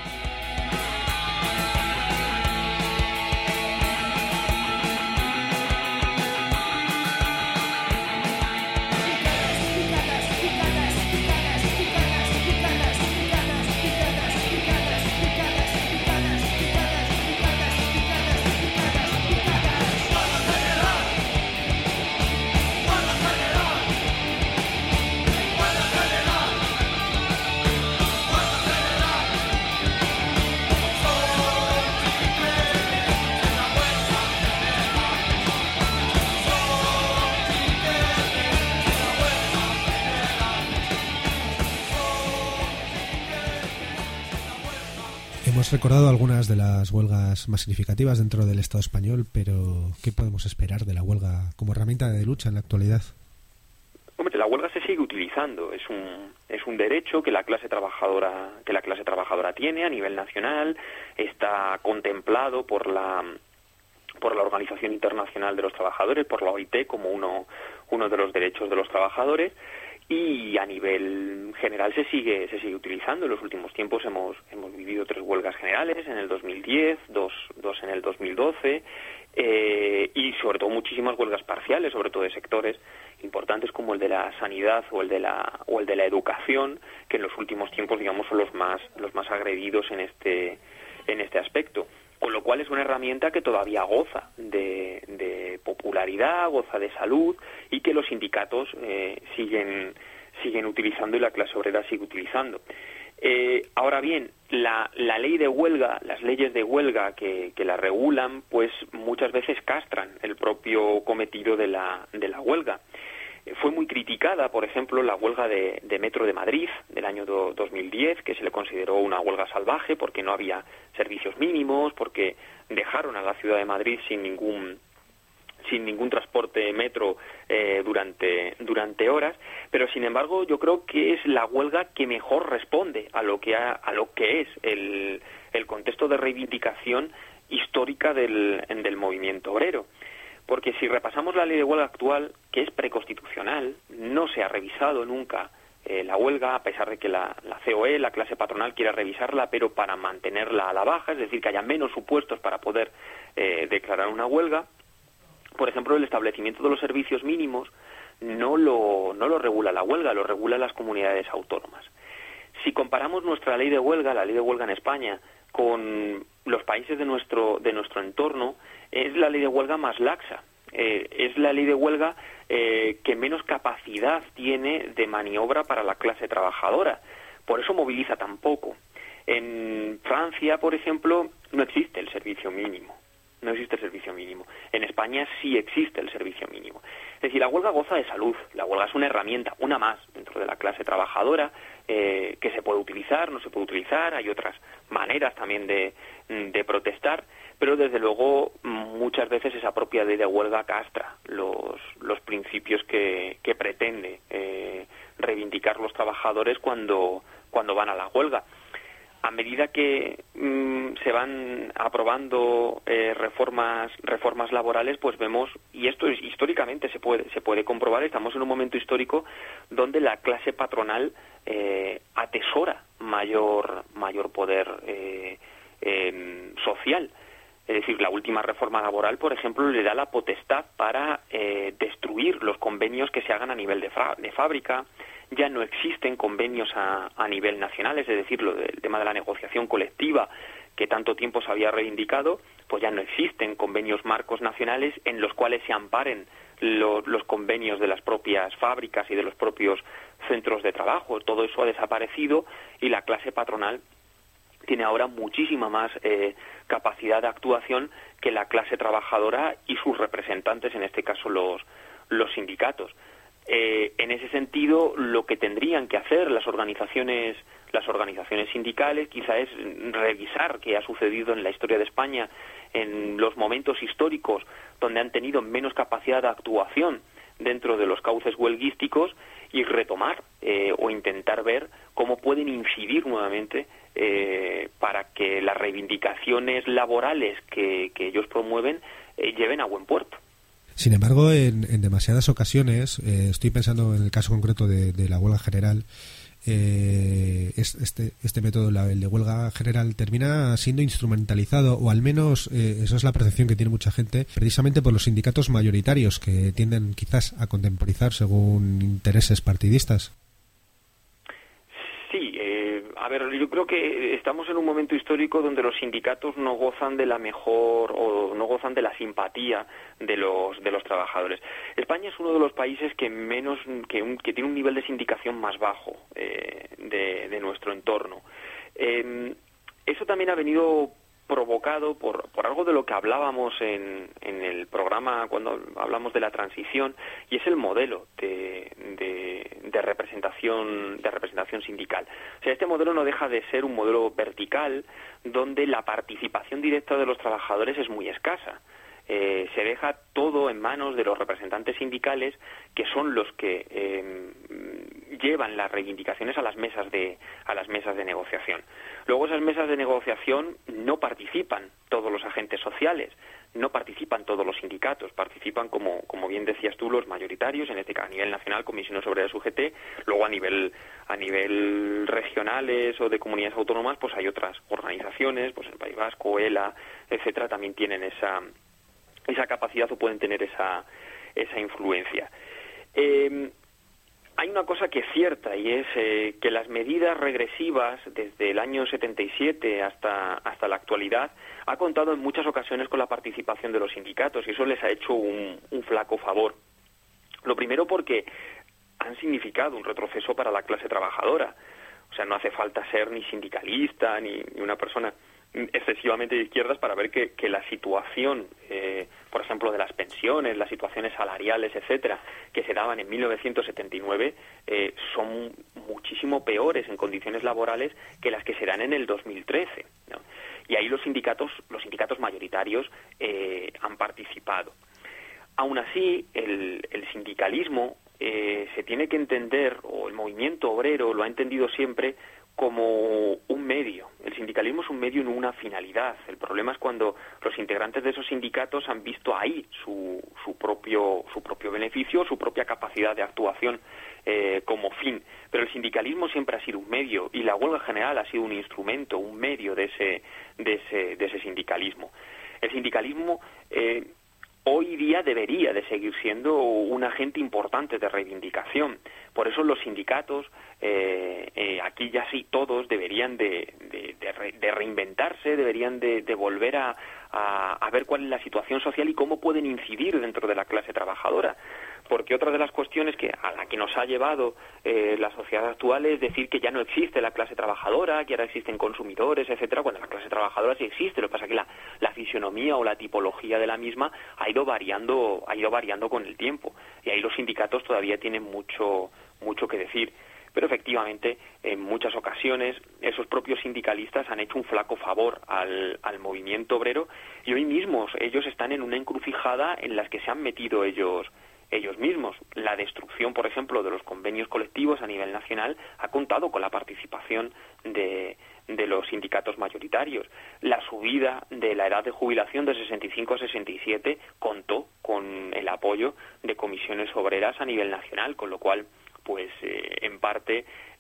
Hemos recordado algunas de las huelgas más significativas dentro del Estado español, pero ¿qué podemos esperar de la huelga como herramienta de lucha en la actualidad? Hombre, la huelga se sigue utilizando, es un derecho que la clase trabajadora tiene a nivel nacional, está contemplado por la Organización Internacional de los Trabajadores, por la OIT, como uno de los derechos de los trabajadores. Y a nivel general se sigue utilizando. En los últimos tiempos hemos vivido 3 huelgas generales, en el 2010, dos en el 2012, y sobre todo muchísimas huelgas parciales, sobre todo de sectores importantes como el de la sanidad o el de la educación, que en los últimos tiempos, digamos, son los más agredidos en este aspecto. Con lo cual es una herramienta que todavía goza de popularidad, goza de salud, y que los sindicatos siguen utilizando y la clase obrera sigue utilizando. Ahora bien, la ley de huelga, las leyes de huelga que la regulan, pues muchas veces castran el propio cometido de la huelga. Fue muy criticada, por ejemplo, la huelga de Metro de Madrid del año 2010, que se le consideró una huelga salvaje porque no había servicios mínimos, porque dejaron a la ciudad de Madrid sin ningún transporte metro durante horas. Pero sin embargo, yo creo que es la huelga que mejor responde a lo que es el contexto de reivindicación histórica del movimiento obrero. Porque si repasamos la ley de huelga actual, que es preconstitucional, no se ha revisado nunca la huelga, a pesar de que la COE, la clase patronal, quiera revisarla, pero para mantenerla a la baja, es decir, que haya menos supuestos para poder declarar una huelga. Por ejemplo, el establecimiento de los servicios mínimos no lo regula la huelga, lo regula las comunidades autónomas. Si comparamos nuestra ley de huelga, la ley de huelga en España, con los países de nuestro entorno, es la ley de huelga más laxa. Es la ley de huelga que menos capacidad tiene de maniobra para la clase trabajadora. Por eso moviliza tan poco. En Francia, por ejemplo, no existe el servicio mínimo. No existe el servicio mínimo. En España sí existe el servicio mínimo. Es decir, la huelga goza de salud. La huelga es una herramienta, una más, dentro de la clase trabajadora, que se puede utilizar, no se puede utilizar. Hay otras maneras también de protestar, pero desde luego muchas veces esa propia ley de huelga castra los principios que pretende reivindicar los trabajadores cuando van a la huelga. A medida que se van aprobando reformas laborales, pues vemos, y esto históricamente se puede comprobar, estamos en un momento histórico donde la clase patronal atesora mayor poder social. Es decir, la última reforma laboral, por ejemplo, le da la potestad para destruir los convenios que se hagan a nivel de fábrica. Ya no existen convenios a nivel nacional, es decir, el tema de la negociación colectiva, que tanto tiempo se había reivindicado, pues ya no existen convenios marcos nacionales en los cuales se amparen los convenios de las propias fábricas y de los propios centros de trabajo. Todo eso ha desaparecido y la clase patronal tiene ahora muchísima más capacidad de actuación que la clase trabajadora y sus representantes, en este caso los sindicatos. En ese sentido, lo que tendrían que hacer las organizaciones sindicales quizá es revisar qué ha sucedido en la historia de España en los momentos históricos donde han tenido menos capacidad de actuación dentro de los cauces huelguísticos y retomar o intentar ver cómo pueden incidir nuevamente para que las reivindicaciones laborales que ellos promueven lleven a buen puerto. Sin embargo, en demasiadas ocasiones, estoy pensando en el caso concreto de la huelga general, este método, el de huelga general, termina siendo instrumentalizado, o al menos esa es la percepción que tiene mucha gente, precisamente por los sindicatos mayoritarios, que tienden quizás a contemporizar según intereses partidistas. Sí, a ver, yo creo que estamos en un momento histórico donde los sindicatos no gozan de la mejor o no gozan de la simpatía de los trabajadores. España es uno de los países que tiene un nivel de sindicación más bajo de nuestro entorno. Eso también ha venido provocado por algo de lo que hablábamos en el programa cuando hablamos de la transición, y es el modelo de representación sindical. O sea, este modelo no deja de ser un modelo vertical donde la participación directa de los trabajadores es muy escasa. Se deja todo en manos de los representantes sindicales, que son los que llevan las reivindicaciones a las mesas de negociación. Luego, esas mesas de negociación no participan todos los agentes sociales, no participan todos los sindicatos, participan, como bien decías tú, los mayoritarios, en este caso a nivel nacional, Comisiones Obreras UGT. Luego a nivel regionales o de comunidades autónomas, pues hay otras organizaciones, pues el País Vasco, ELA, etcétera, también tienen esa capacidad o pueden tener esa influencia. Hay una cosa que es cierta, y es que las medidas regresivas desde el año 77 hasta la actualidad ha contado en muchas ocasiones con la participación de los sindicatos, y eso les ha hecho un flaco favor. Lo primero, porque han significado un retroceso para la clase trabajadora. O sea, no hace falta ser ni sindicalista ni una persona excesivamente de izquierdas para ver que la situación, por ejemplo, de las pensiones, las situaciones salariales, etcétera, que se daban en 1979, son muchísimo peores en condiciones laborales que las que se dan en el 2013, ¿no? Y ahí los sindicatos mayoritarios han participado. Aún así, el sindicalismo se tiene que entender, o el movimiento obrero lo ha entendido siempre, como un medio. El sindicalismo es un medio y no una finalidad. El problema es cuando los integrantes de esos sindicatos han visto ahí su propio beneficio, su propia capacidad de actuación como fin. Pero el sindicalismo siempre ha sido un medio, y la huelga general ha sido un instrumento, un medio de ese sindicalismo. El sindicalismo hoy día debería de seguir siendo un agente importante de reivindicación. Por eso los sindicatos, aquí ya sí todos, deberían de reinventarse, deberían de volver a ver cuál es la situación social y cómo pueden incidir dentro de la clase trabajadora. Porque otra de las cuestiones a la que nos ha llevado la sociedad actual es decir que ya no existe la clase trabajadora, que ahora existen consumidores, etcétera, cuando la clase trabajadora sí existe. Lo que pasa es que la fisionomía o la tipología de la misma ha ido variando con el tiempo, y ahí los sindicatos todavía tienen mucho que decir. Pero efectivamente, en muchas ocasiones, esos propios sindicalistas han hecho un flaco favor al movimiento obrero, y hoy mismos ellos están en una encrucijada en las que se han metido ellos mismos. La destrucción, por ejemplo, de los convenios colectivos a nivel nacional ha contado con la participación de los sindicatos mayoritarios. La subida de la edad de jubilación de 65 a 67 contó con el apoyo de comisiones obreras a nivel nacional, con lo cual, pues en parte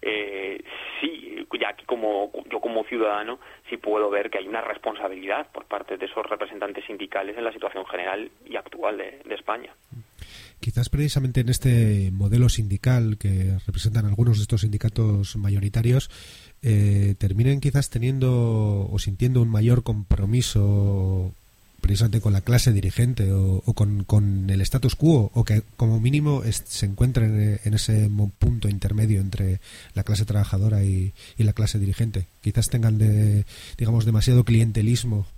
sí, ya aquí yo como ciudadano sí puedo ver que hay una responsabilidad por parte de esos representantes sindicales en la situación general y actual de España. Quizás precisamente en este modelo sindical que representan algunos de estos sindicatos mayoritarios terminen quizás teniendo o sintiendo un mayor compromiso precisamente con la clase dirigente o con el status quo, o que como mínimo se encuentren en ese punto intermedio entre la clase trabajadora y la clase dirigente. Quizás tengan demasiado clientelismo.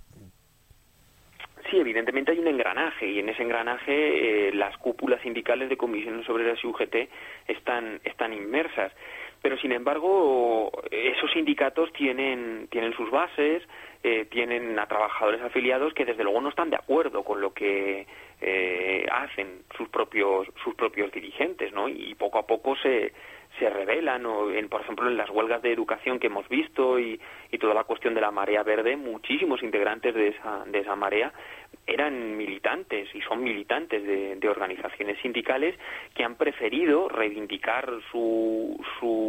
Sí, evidentemente hay un engranaje, y en ese engranaje las cúpulas sindicales de comisiones obreras y UGT están inmersas. Pero, sin embargo, esos sindicatos tienen sus bases, tienen a trabajadores afiliados que, desde luego, no están de acuerdo con lo que hacen sus propios dirigentes, ¿no? Y poco a poco se rebelan, por ejemplo, en las huelgas de educación que hemos visto y toda la cuestión de la marea verde. Muchísimos integrantes de esa marea eran militantes y son militantes de organizaciones sindicales que han preferido reivindicar su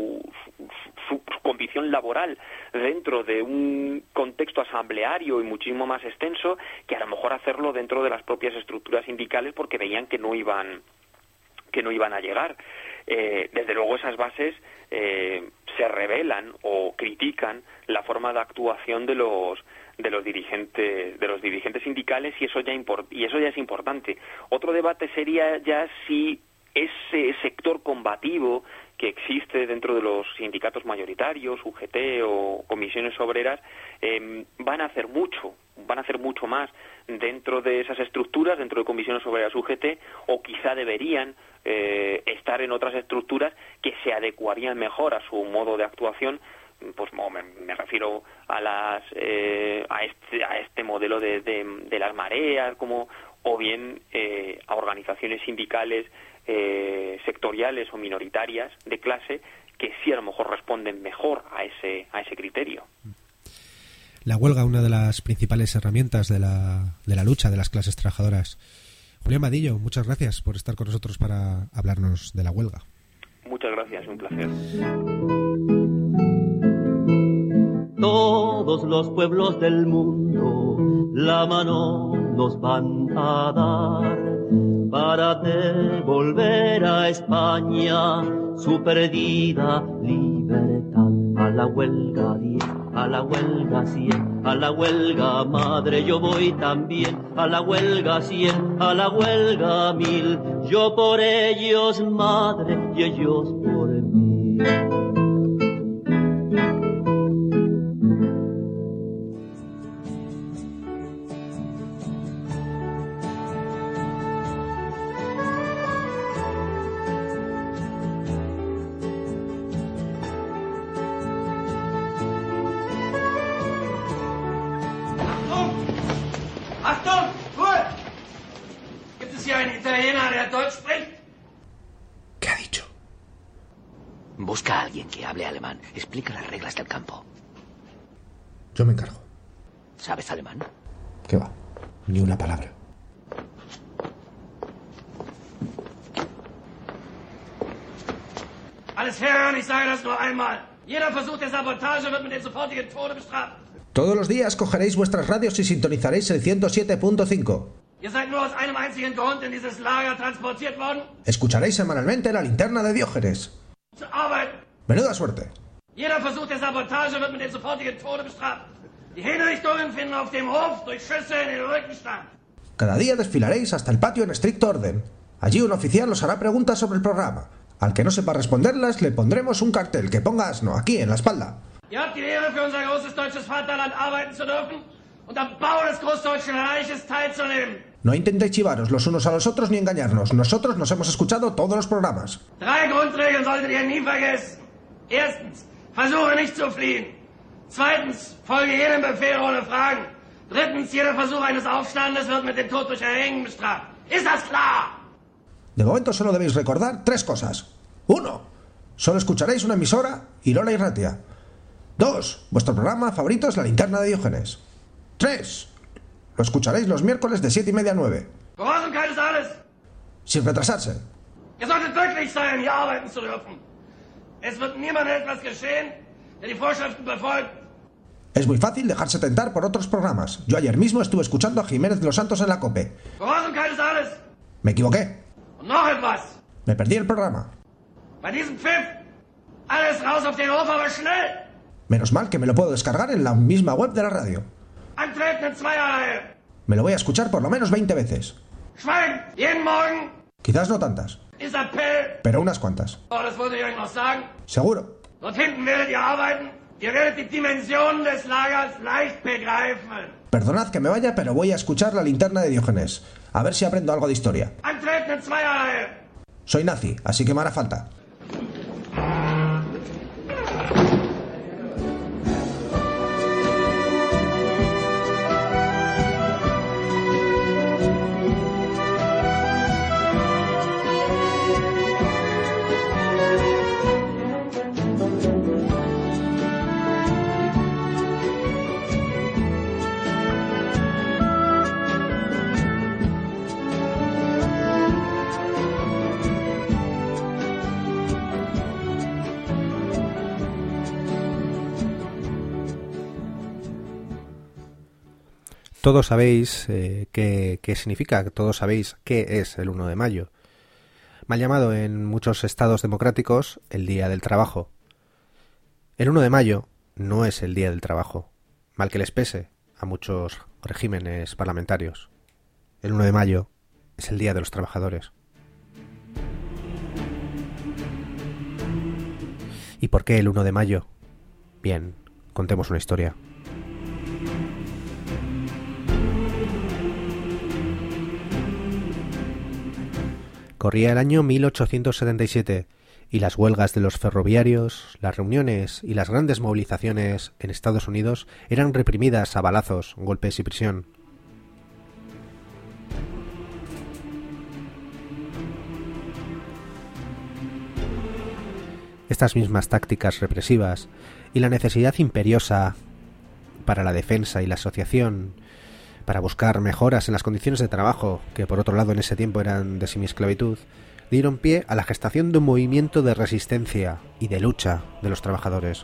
condición laboral dentro de un contexto asambleario y muchísimo más extenso, que a lo mejor hacerlo dentro de las propias estructuras sindicales, porque veían que no iban a llegar. Desde luego esas bases se rebelan o critican la forma de actuación de los dirigentes sindicales, y eso ya es importante. Otro debate sería ya si ese sector combativo que existe dentro de los sindicatos mayoritarios, UGT o comisiones obreras, van a hacer mucho más dentro de esas estructuras, dentro de comisiones obreras, UGT, o quizá deberían estar en otras estructuras que se adecuarían mejor a su modo de actuación. Pues me refiero a este modelo de las mareas, o bien a organizaciones sindicales sectoriales o minoritarias de clase, que sí a lo mejor responden mejor a ese criterio. La huelga, una de las principales herramientas de la lucha de las clases trabajadoras. Julián Vadillo, muchas gracias por estar con nosotros para hablarnos de la huelga. Muchas gracias, un placer. Todos los pueblos del mundo la mano nos van a dar para devolver a España su perdida libertad. A la huelga 10, a la huelga 100, a la huelga madre yo voy también. A la huelga 100, a la huelga 1000, yo por ellos madre y ellos por mí. ¿Qué ha dicho? Busca a alguien que hable alemán. Explica las reglas del campo. Yo me encargo. ¿Sabes alemán? ¿Qué va? Ni una palabra. Alles hören, ich sage das nur einmal. Jeder Versuch der Sabotage wird mit dem sofortigen Tode bestraft. Todos los días cogeréis vuestras radios y sintonizaréis el 107.5. Ihr seid nur aus einem einzigen Grund in dieses Lager transportiert worden. Escucharéis semanalmente la linterna de Diógenes. Zur Arbeit. Menuda suerte. Jeder Versuch der Sabotage wird mit dem sofortigen Tode bestraft. Die Hinrichtungen finden auf dem Hof durch Schüsse in den Rücken statt. Cada día desfilaréis hasta el patio en estricto orden. Allí un oficial os hará preguntas sobre el programa. Al que no sepa responderlas, le pondremos un cartel que ponga asno aquí en la espalda. Ihr habt die Ehre, für unser großes deutsches Vaterland arbeiten zu dürfen und am Bau des Großdeutschen Reiches teilzunehmen. No intentéis chivaros los unos a los otros ni engañarnos. Nosotros nos hemos escuchado todos los programas. 3 Grundregeln solltet ihr nie vergessen. Erstens, versuche nicht zu fliehen. Zweitens, folge jedem Befehl ohne Fragen. Drittens, jeder Versuch eines Aufstandes wird mit dem Tod durch Erhängen bestraft. Ist das klar? De momento solo debéis recordar 3 cosas. 1. Solo escucharéis una emisora y Lola y Ratia. 2. Vuestro programa favorito es La Linterna de Diógenes. 3. Lo escucharéis los miércoles de 7:30 a 9. Gehorsamkeit ist alles. Sin retrasarse. Ihr solltet glücklich sein, hier arbeiten zu dürfen. Es wird niemandem etwas geschehen, der die Vorschriften befolgt. Es muy fácil dejarse tentar por otros programas. Yo ayer mismo estuve escuchando a Jiménez de los Santos en la COPE. Gehorsamkeit ist alles. Me equivoqué. Und noch etwas. Me perdí el programa. Bei diesem Pfiff, alles raus auf den Hof, aber schnell. Menos mal que me lo puedo descargar en la misma web de la radio. Antreten in Zweierreihe. Me lo voy a escuchar por lo menos 20 veces. Schweigen, jeden Morgen. Quizás no tantas, Isabel. pero unas cuantas. Oh, das wollte ich euch noch sagen. Seguro. Dort hinten werdet ihr arbeiten. Ihr werdet die Dimensionen des Lagers leicht begreifen. Perdonad que me vaya, pero voy a escuchar la linterna de Diógenes. A ver si aprendo algo de historia. Antreten in Zweierreihe. Soy nazi, así que me hará falta. Todos sabéis qué significa, todos sabéis qué es el 1 de mayo. Mal llamado en muchos estados democráticos el Día del Trabajo. El 1 de mayo no es el Día del Trabajo, mal que les pese a muchos regímenes parlamentarios. El 1 de mayo es el Día de los Trabajadores. ¿Y por qué el 1 de mayo? Bien, contemos una historia. Corría el año 1877 y las huelgas de los ferroviarios, las reuniones y las grandes movilizaciones en Estados Unidos eran reprimidas a balazos, golpes y prisión. Estas mismas tácticas represivas y la necesidad imperiosa para la defensa y la asociación para buscar mejoras en las condiciones de trabajo, que por otro lado en ese tiempo eran de semiesclavitud, dieron pie a la gestación de un movimiento de resistencia y de lucha de los trabajadores.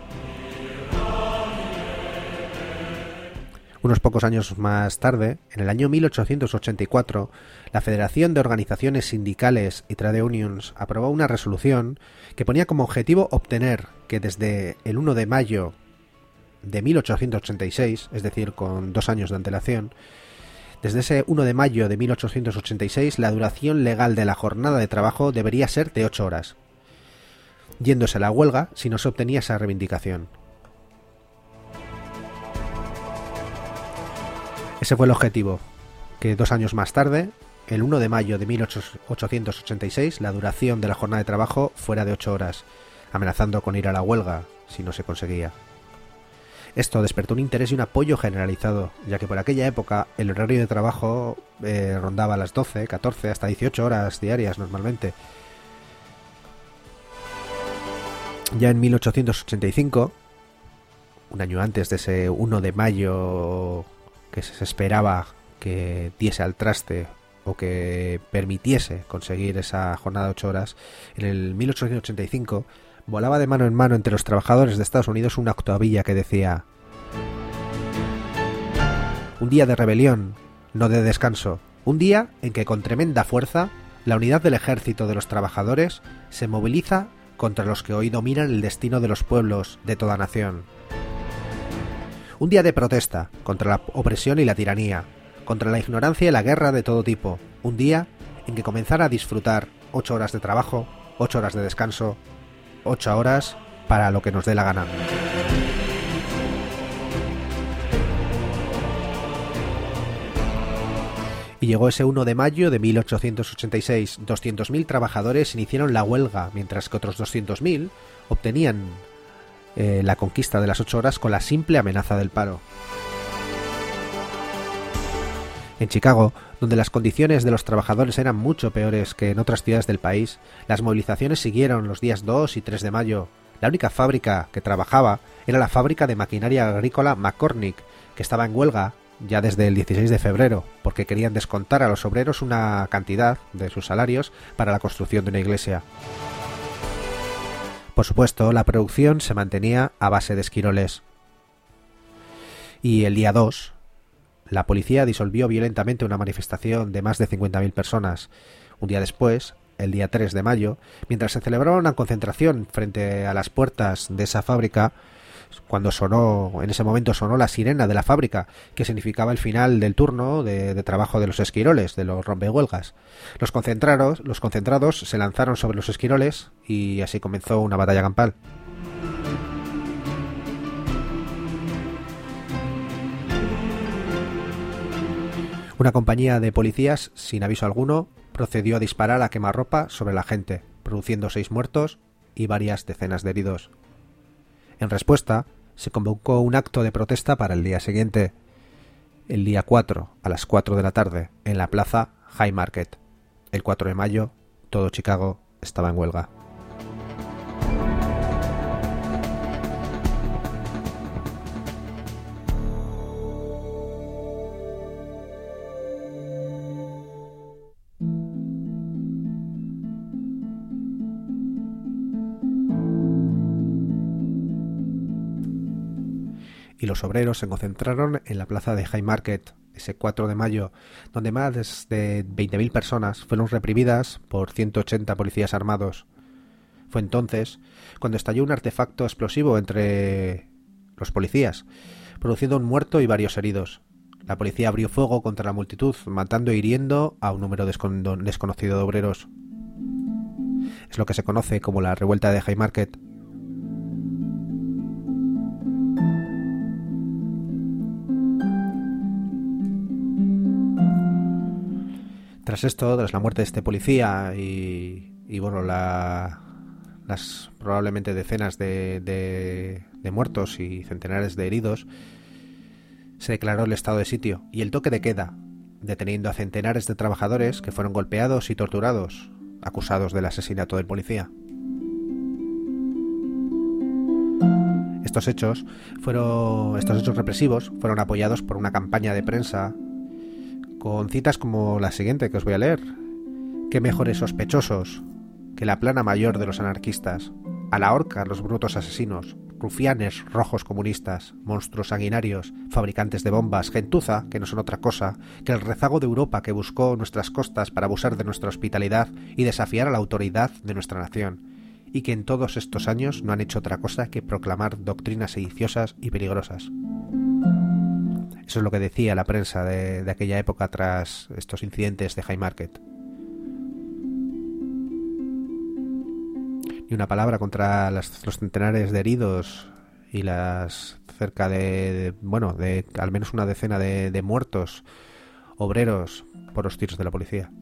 Unos pocos años más tarde, en el año 1884, la Federación de Organizaciones Sindicales y Trade Unions aprobó una resolución que ponía como objetivo obtener que desde el 1 de mayo de 1886, es decir, con 2 años de antelación, desde ese 1 de mayo de 1886 la duración legal de la jornada de trabajo debería ser de 8 horas, yéndose a la huelga si no se obtenía esa reivindicación. Ese fue el objetivo, que 2 años más tarde, el 1 de mayo de 1886, la duración de la jornada de trabajo fuera de 8 horas, amenazando con ir a la huelga si no se conseguía. Esto despertó un interés y un apoyo generalizado, ya que por aquella época el horario de trabajo rondaba las 12, 14, hasta 18 horas diarias normalmente. Ya en 1885, un año antes de ese 1 de mayo que se esperaba que diese al traste o que permitiese conseguir esa jornada de 8 horas, en el 1885 volaba de mano en mano entre los trabajadores de Estados Unidos una octavilla que decía: un día de rebelión, no de descanso, un día en que con tremenda fuerza la unidad del ejército de los trabajadores se moviliza contra los que hoy dominan el destino de los pueblos de toda nación. Un día de protesta contra la opresión y la tiranía, contra la ignorancia y la guerra de todo tipo, un día en que comenzara a disfrutar 8 horas de trabajo, 8 horas de descanso, 8 horas para lo que nos dé la gana. Y llegó ese 1 de mayo de 1886. 200.000 trabajadores iniciaron la huelga, mientras que otros 200.000 obtenían la conquista de las 8 horas con la simple amenaza del paro. En Chicago, donde las condiciones de los trabajadores eran mucho peores que en otras ciudades del país, las movilizaciones siguieron los días 2 y 3 de mayo. La única fábrica que trabajaba era la fábrica de maquinaria agrícola McCormick, que estaba en huelga ya desde el 16 de febrero, porque querían descontar a los obreros una cantidad de sus salarios para la construcción de una iglesia. Por supuesto, la producción se mantenía a base de esquiroles. Y el día 2, la policía disolvió violentamente una manifestación de más de 50.000 personas, Un día después, el día 3 de mayo, mientras se celebraba una concentración frente a las puertas de esa fábrica, en ese momento sonó la sirena de la fábrica, que significaba el final del turno de trabajo de los esquiroles, de los rompehuelgas. Los concentrados se lanzaron sobre los esquiroles y así comenzó una batalla campal. Una compañía de policías, sin aviso alguno, procedió a disparar a quemarropa sobre la gente, produciendo 6 muertos y varias decenas de heridos. En respuesta, se convocó un acto de protesta para el día siguiente, el día 4, a las 4 de la tarde, en la plaza Haymarket. El 4 de mayo, todo Chicago estaba en huelga. Y los obreros se concentraron en la plaza de Haymarket ese 4 de mayo, donde más de 20.000 personas fueron reprimidas por 180 policías armados. Fue entonces cuando estalló un artefacto explosivo entre los policías, produciendo un muerto y varios heridos. La policía abrió fuego contra la multitud, matando e hiriendo a un número desconocido de obreros. Es lo que se conoce como la revuelta de Haymarket. Tras la muerte de este policía y bueno, las probablemente decenas de muertos y centenares de heridos, se declaró el estado de sitio y el toque de queda, deteniendo a centenares de trabajadores que fueron golpeados y torturados, acusados del asesinato del policía. Estos hechos represivos fueron apoyados por una campaña de prensa con citas como la siguiente que os voy a leer. ¿Qué mejores sospechosos que la plana mayor de los anarquistas? A la horca los brutos asesinos, rufianes rojos comunistas, monstruos sanguinarios, fabricantes de bombas, gentuza que no son otra cosa que el rezago de Europa que buscó nuestras costas para abusar de nuestra hospitalidad y desafiar a la autoridad de nuestra nación, y que en todos estos años no han hecho otra cosa que proclamar doctrinas sediciosas y peligrosas. Eso es lo que decía la prensa de aquella época tras estos incidentes de Haymarket. Ni una palabra contra los centenares de heridos y las cerca de al menos una decena de muertos obreros por los tiros de la policía.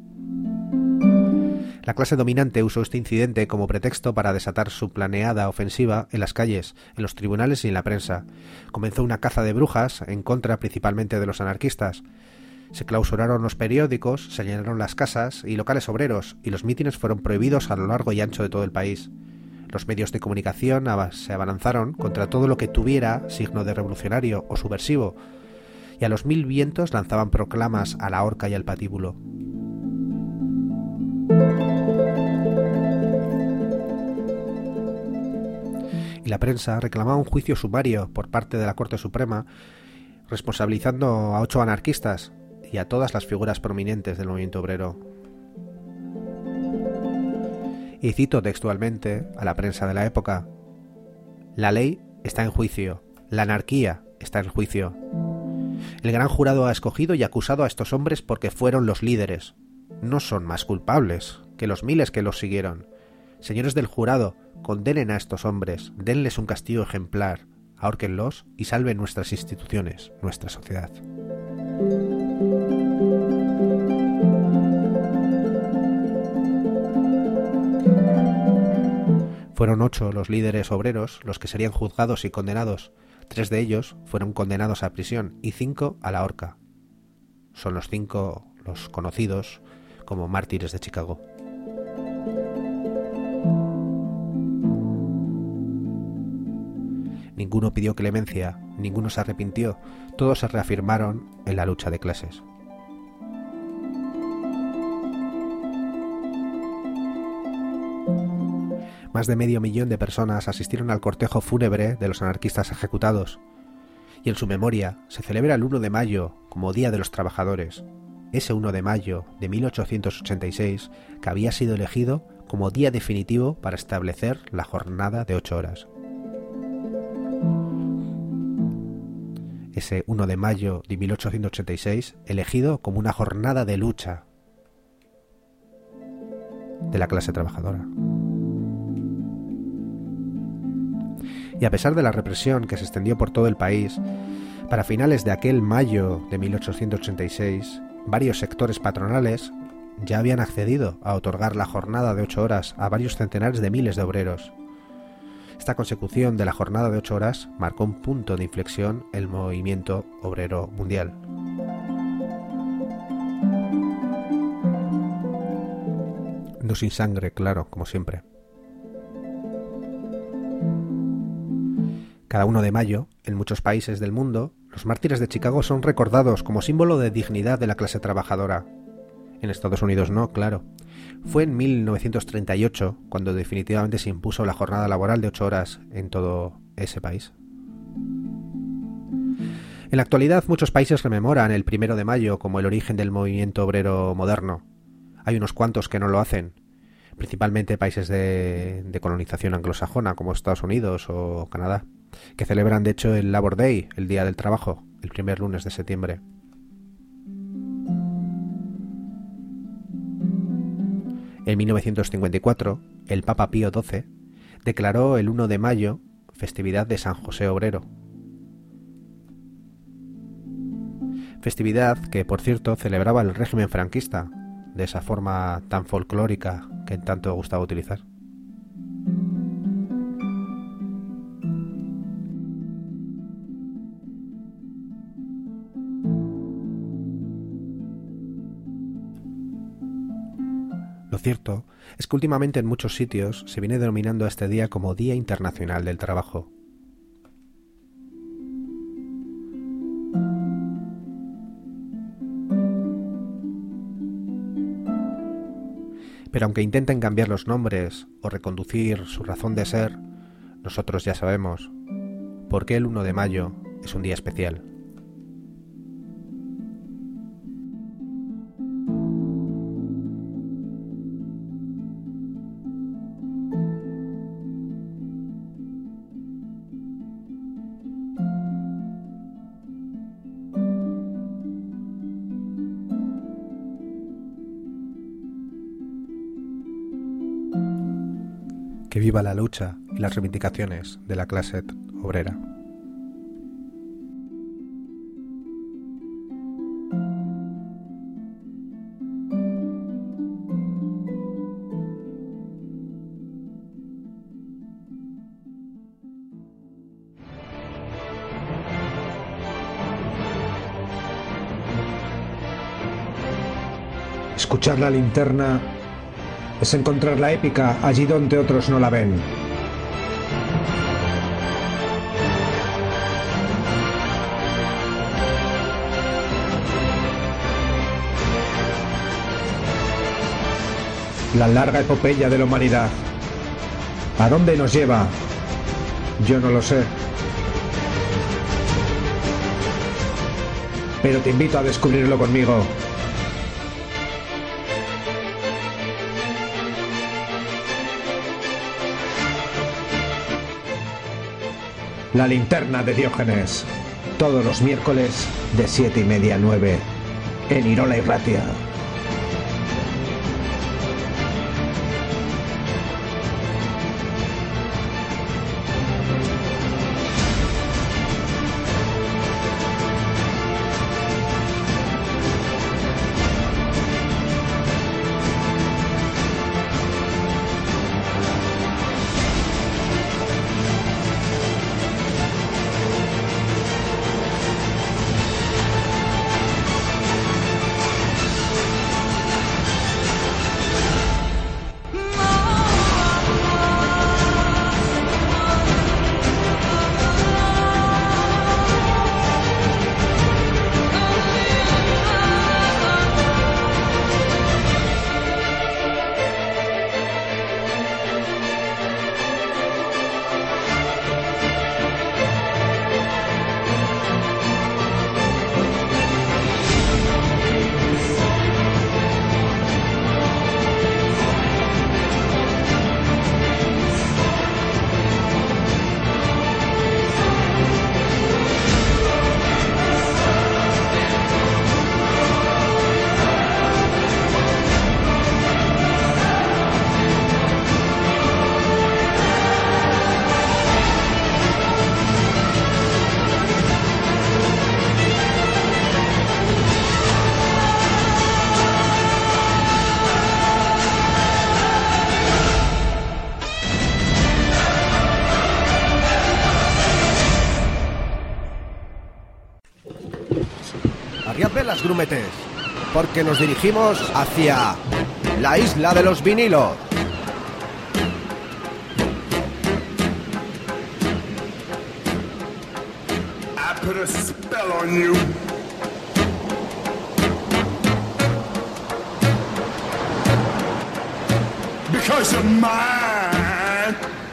La clase dominante usó este incidente como pretexto para desatar su planeada ofensiva en las calles, en los tribunales y en la prensa. Comenzó una caza de brujas en contra principalmente de los anarquistas. Se clausuraron los periódicos, se llenaron las casas y locales obreros, y los mítines fueron prohibidos a lo largo y ancho de todo el país. Los medios de comunicación se abalanzaron contra todo lo que tuviera signo de revolucionario o subversivo, y a los 1000 vientos lanzaban proclamas a la horca y al patíbulo. Y la prensa reclamaba un juicio sumario por parte de la Corte Suprema, responsabilizando a 8 anarquistas y a todas las figuras prominentes del movimiento obrero. Y cito textualmente a la prensa de la época: la ley está en juicio, la anarquía está en juicio. El gran jurado ha escogido y acusado a estos hombres porque fueron los líderes. No son más culpables que los miles que los siguieron. Señores del jurado, condenen a estos hombres, denles un castigo ejemplar, ahórquenlos y salven nuestras instituciones, nuestra sociedad. Fueron 8 los líderes obreros los que serían juzgados y condenados. 3 de ellos fueron condenados a prisión y 5 a la horca. Son los 5 los conocidos como mártires de Chicago. Ninguno pidió clemencia, ninguno se arrepintió, todos se reafirmaron en la lucha de clases. Más de 500.000 de personas asistieron al cortejo fúnebre de los anarquistas ejecutados, y en su memoria se celebra el 1 de mayo como Día de los Trabajadores, ese 1 de mayo de 1886 que había sido elegido como día definitivo para establecer la jornada de 8 horas. Ese 1 de mayo de 1886 elegido como una jornada de lucha de la clase trabajadora. Y a pesar de la represión que se extendió por todo el país, para finales de aquel mayo de 1886, varios sectores patronales ya habían accedido a otorgar la jornada de 8 horas a varios centenares de miles de obreros. Esta consecución de la jornada de 8 horas marcó un punto de inflexión en el movimiento obrero mundial. No sin sangre, claro, como siempre. Cada 1 de mayo, en muchos países del mundo, los mártires de Chicago son recordados como símbolo de dignidad de la clase trabajadora. En Estados Unidos no, claro. Fue en 1938 cuando definitivamente se impuso la jornada laboral de 8 horas en todo ese país. En la actualidad muchos países rememoran el 1 de mayo como el origen del movimiento obrero moderno. Hay unos cuantos que no lo hacen, principalmente países de colonización anglosajona como Estados Unidos o Canadá, que celebran de hecho el Labor Day, el Día del Trabajo, el primer lunes de septiembre. En 1954, el Papa Pío XII declaró el 1 de mayo festividad de San José Obrero. Festividad que, por cierto, celebraba el régimen franquista, de esa forma tan folclórica que tanto gustaba utilizar. Lo cierto es que últimamente en muchos sitios se viene denominando a este día como Día Internacional del Trabajo. Pero aunque intenten cambiar los nombres o reconducir su razón de ser, nosotros ya sabemos por qué el 1 de mayo es un día especial. Que viva la lucha y las reivindicaciones de la clase obrera. Escuchar la linterna es encontrar la épica allí donde otros no la ven. La larga epopeya de la humanidad. ¿A dónde nos lleva? Yo no lo sé. Pero te invito a descubrirlo conmigo. La linterna de Diógenes, todos los miércoles de 7:30 a 9 en Irola y Ratia. días, grumetes, porque nos dirigimos hacia la isla de los vinilos. I put a spell on you. Because you're mine.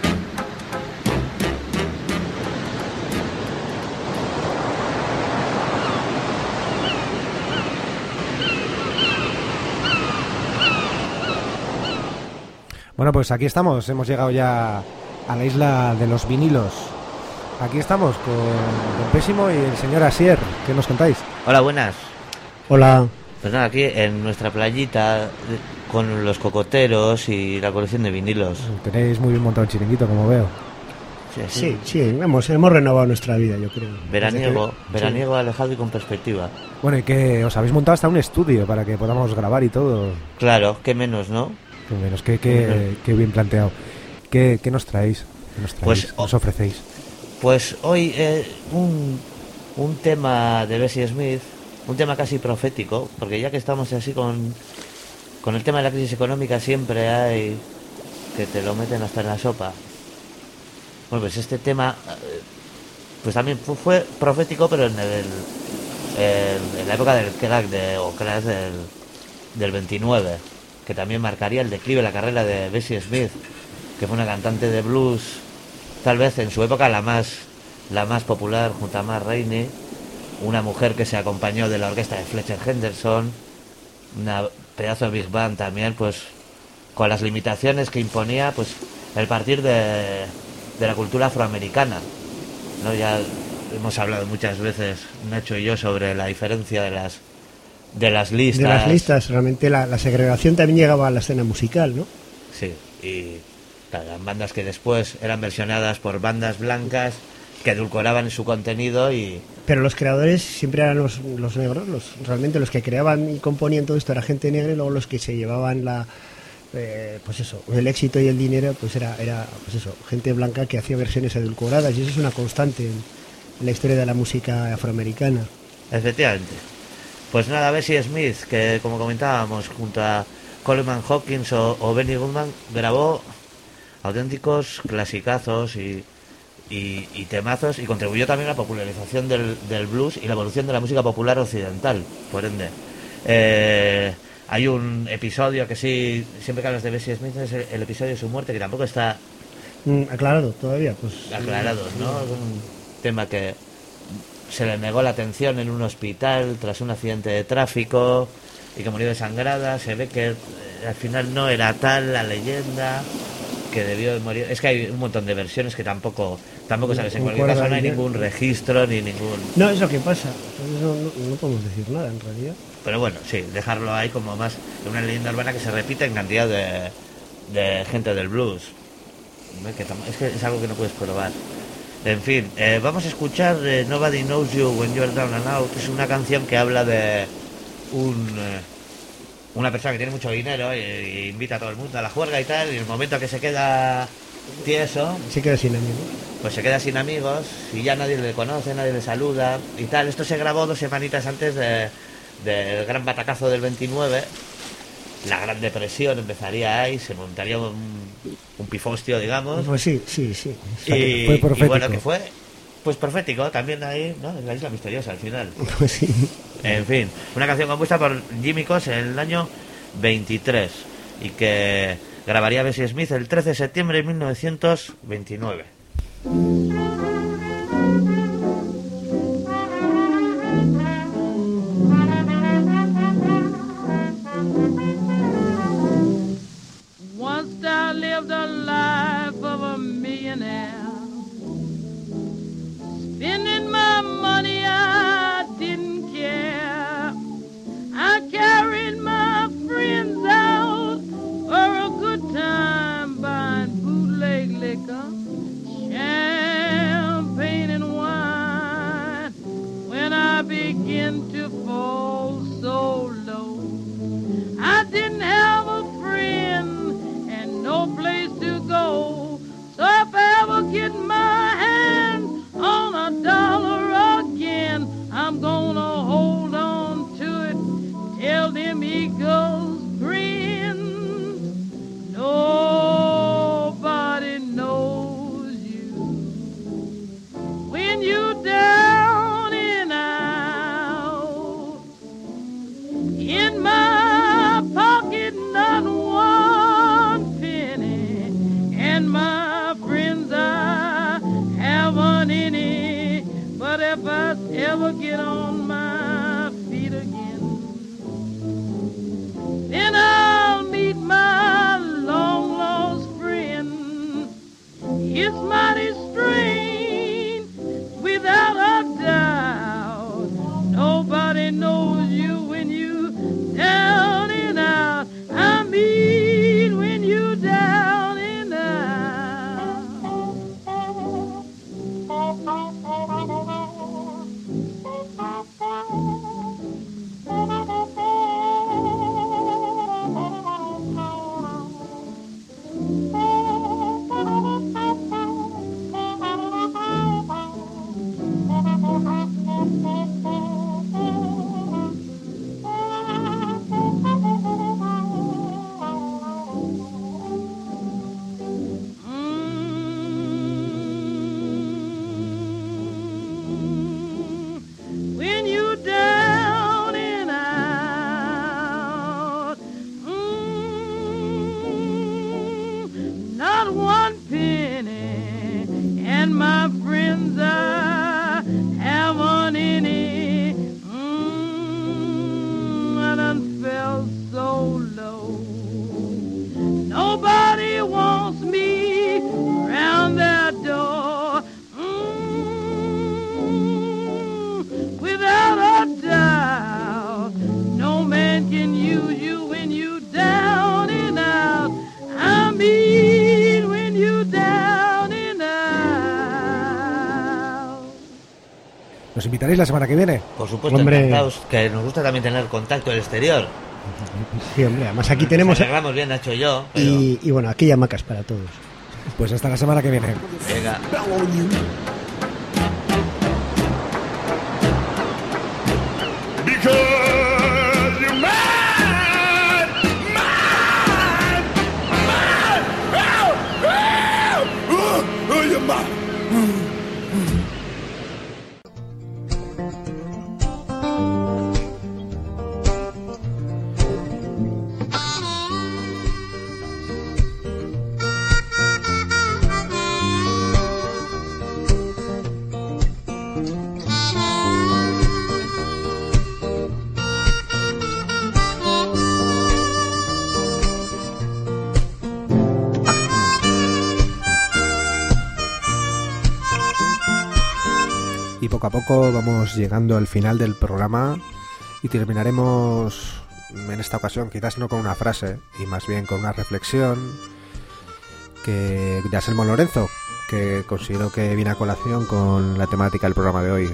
Bueno, pues aquí estamos, hemos llegado ya a la isla de los vinilos. Aquí estamos con Don Pésimo y el señor Asier. ¿Qué nos contáis? Hola, buenas. Hola. Pues nada, aquí en nuestra playita con los cocoteros y la colección de vinilos. Tenéis muy bien montado el chiringuito, como veo. Sí, hemos renovado nuestra vida, yo creo. Veraniego, alejado y con perspectiva. Bueno, y que os habéis montado hasta un estudio para que podamos grabar y todo. Claro, qué menos, ¿no? Qué menos, qué bien planteado. ¿Qué nos traéis? ¿Qué nos ofrecéis? Pues hoy un tema de Bessie Smith, un tema casi profético, porque ya que estamos así con el tema de la crisis económica, siempre hay que te lo meten hasta en la sopa. Bueno, pues este tema pues también fue profético, pero en la época del crack del 29, que también marcaría el declive, la carrera de Bessie Smith, que fue una cantante de blues, tal vez en su época la más popular, junto a Ma Rainey, una mujer que se acompañó de la orquesta de Fletcher Henderson, una pedazo de big band también, pues con las limitaciones que imponía pues el partir de la cultura afroamericana, ¿no? Ya hemos hablado muchas veces, Nacho y yo, sobre la diferencia de las listas. De las listas, realmente la segregación también llegaba a la escena musical, ¿no? Sí, y eran bandas que después eran versionadas por bandas blancas que edulcoraban su contenido y... Pero los creadores siempre eran los negros, realmente los que creaban y componían todo esto era gente negra, y luego los que se llevaban pues eso, el éxito y el dinero, pues era pues eso, gente blanca que hacía versiones edulcoradas, y eso es una constante en la historia de la música afroamericana. Efectivamente. Pues nada, Bessie Smith, que como comentábamos, junto a Coleman Hawkins o Benny Goodman, grabó auténticos clasicazos y temazos, y contribuyó también a la popularización del blues y la evolución de la música popular occidental, por ende. Hay un episodio que sí, siempre que hablas de Bessie Smith, es el episodio de su muerte, que tampoco está aclarado todavía, pues aclarado, ¿no? Es un tema que se le negó la atención en un hospital tras un accidente de tráfico y que murió desangrada. Se ve que al final no era tal la leyenda, que debió de morir. Es que hay un montón de versiones que tampoco sabes. En cualquier caso no hay ningún registro ni ningún... No, es lo que pasa. No podemos decir nada en realidad. Pero bueno, sí, dejarlo ahí como más de una leyenda urbana que se repite en cantidad de gente del blues. Es que es algo que no puedes probar. En fin, vamos a escuchar Nobody Knows You When You're Down and Out. Es una canción que habla de una persona que tiene mucho dinero y invita a todo el mundo a la juerga y tal, y en el momento que se queda tieso, se queda sin amigos. Pues se queda sin amigos y ya nadie le conoce, nadie le saluda y tal. Esto se grabó 2 semanitas antes del gran batacazo del 29. La Gran Depresión empezaría ahí, se montaría un pifostio, digamos. Pues sí. Y, fue profético. Y bueno, que fue pues profético también ahí, ¿no? En la Isla Misteriosa al final. Pues sí. En fin, una canción compuesta por Jimmy Cox en el año 23 y que grabaría Bessie Smith el 13 de septiembre de 1929. Once I lived a life of a millionaire, spending my money I didn't care. I carried my friends out for a good time, buying bootleg liquor, champagne and wine. When I began to fall so low, I didn't have a friend and no place to nobody wants me round their door. Without a doubt, no man can use you when you down and out. I mean when you down and out. ¿Nos invitaréis la semana que viene? Por supuesto, Hombre. encantados, que nos gusta también tener contacto del exterior. Sí, hombre, además aquí tenemos... Nos arreglamos bien, Nacho y yo. Pero... Y bueno, aquí hay hamacas para todos. Pues hasta la semana que viene. Venga. Because you're mine, mine, mine. You're mine. Y poco a poco vamos llegando al final del programa y terminaremos en esta ocasión quizás no con una frase y más bien con una reflexión de Anselmo Lorenzo, que considero que viene a colación con la temática del programa de hoy.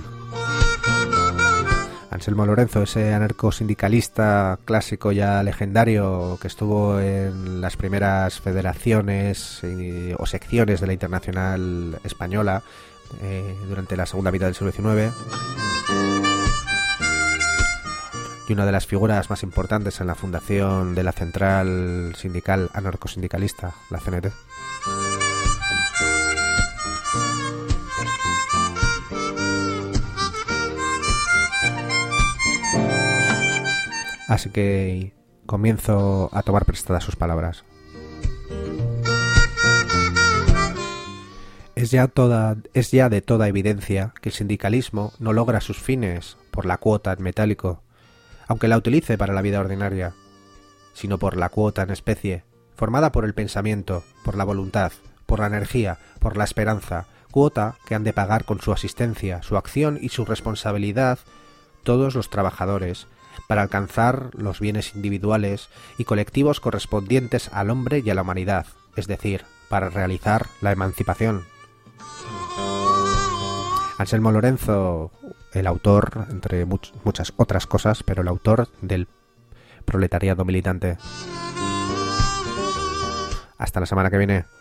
Anselmo Lorenzo, ese anarcosindicalista clásico ya legendario que estuvo en las primeras federaciones o secciones de la Internacional Española durante la segunda mitad del siglo XIX, y una de las figuras más importantes en la fundación de la Central Sindical Anarcosindicalista, la CNT. Así que comienzo a tomar prestadas sus palabras. Es ya de toda evidencia que el sindicalismo no logra sus fines por la cuota en metálico, aunque la utilice para la vida ordinaria, sino por la cuota en especie, formada por el pensamiento, por la voluntad, por la energía, por la esperanza, cuota que han de pagar con su asistencia, su acción y su responsabilidad todos los trabajadores, para alcanzar los bienes individuales y colectivos correspondientes al hombre y a la humanidad, es decir, para realizar la emancipación. Anselmo Lorenzo, el autor, entre muchas otras cosas, pero el autor del proletariado militante. Hasta la semana que viene.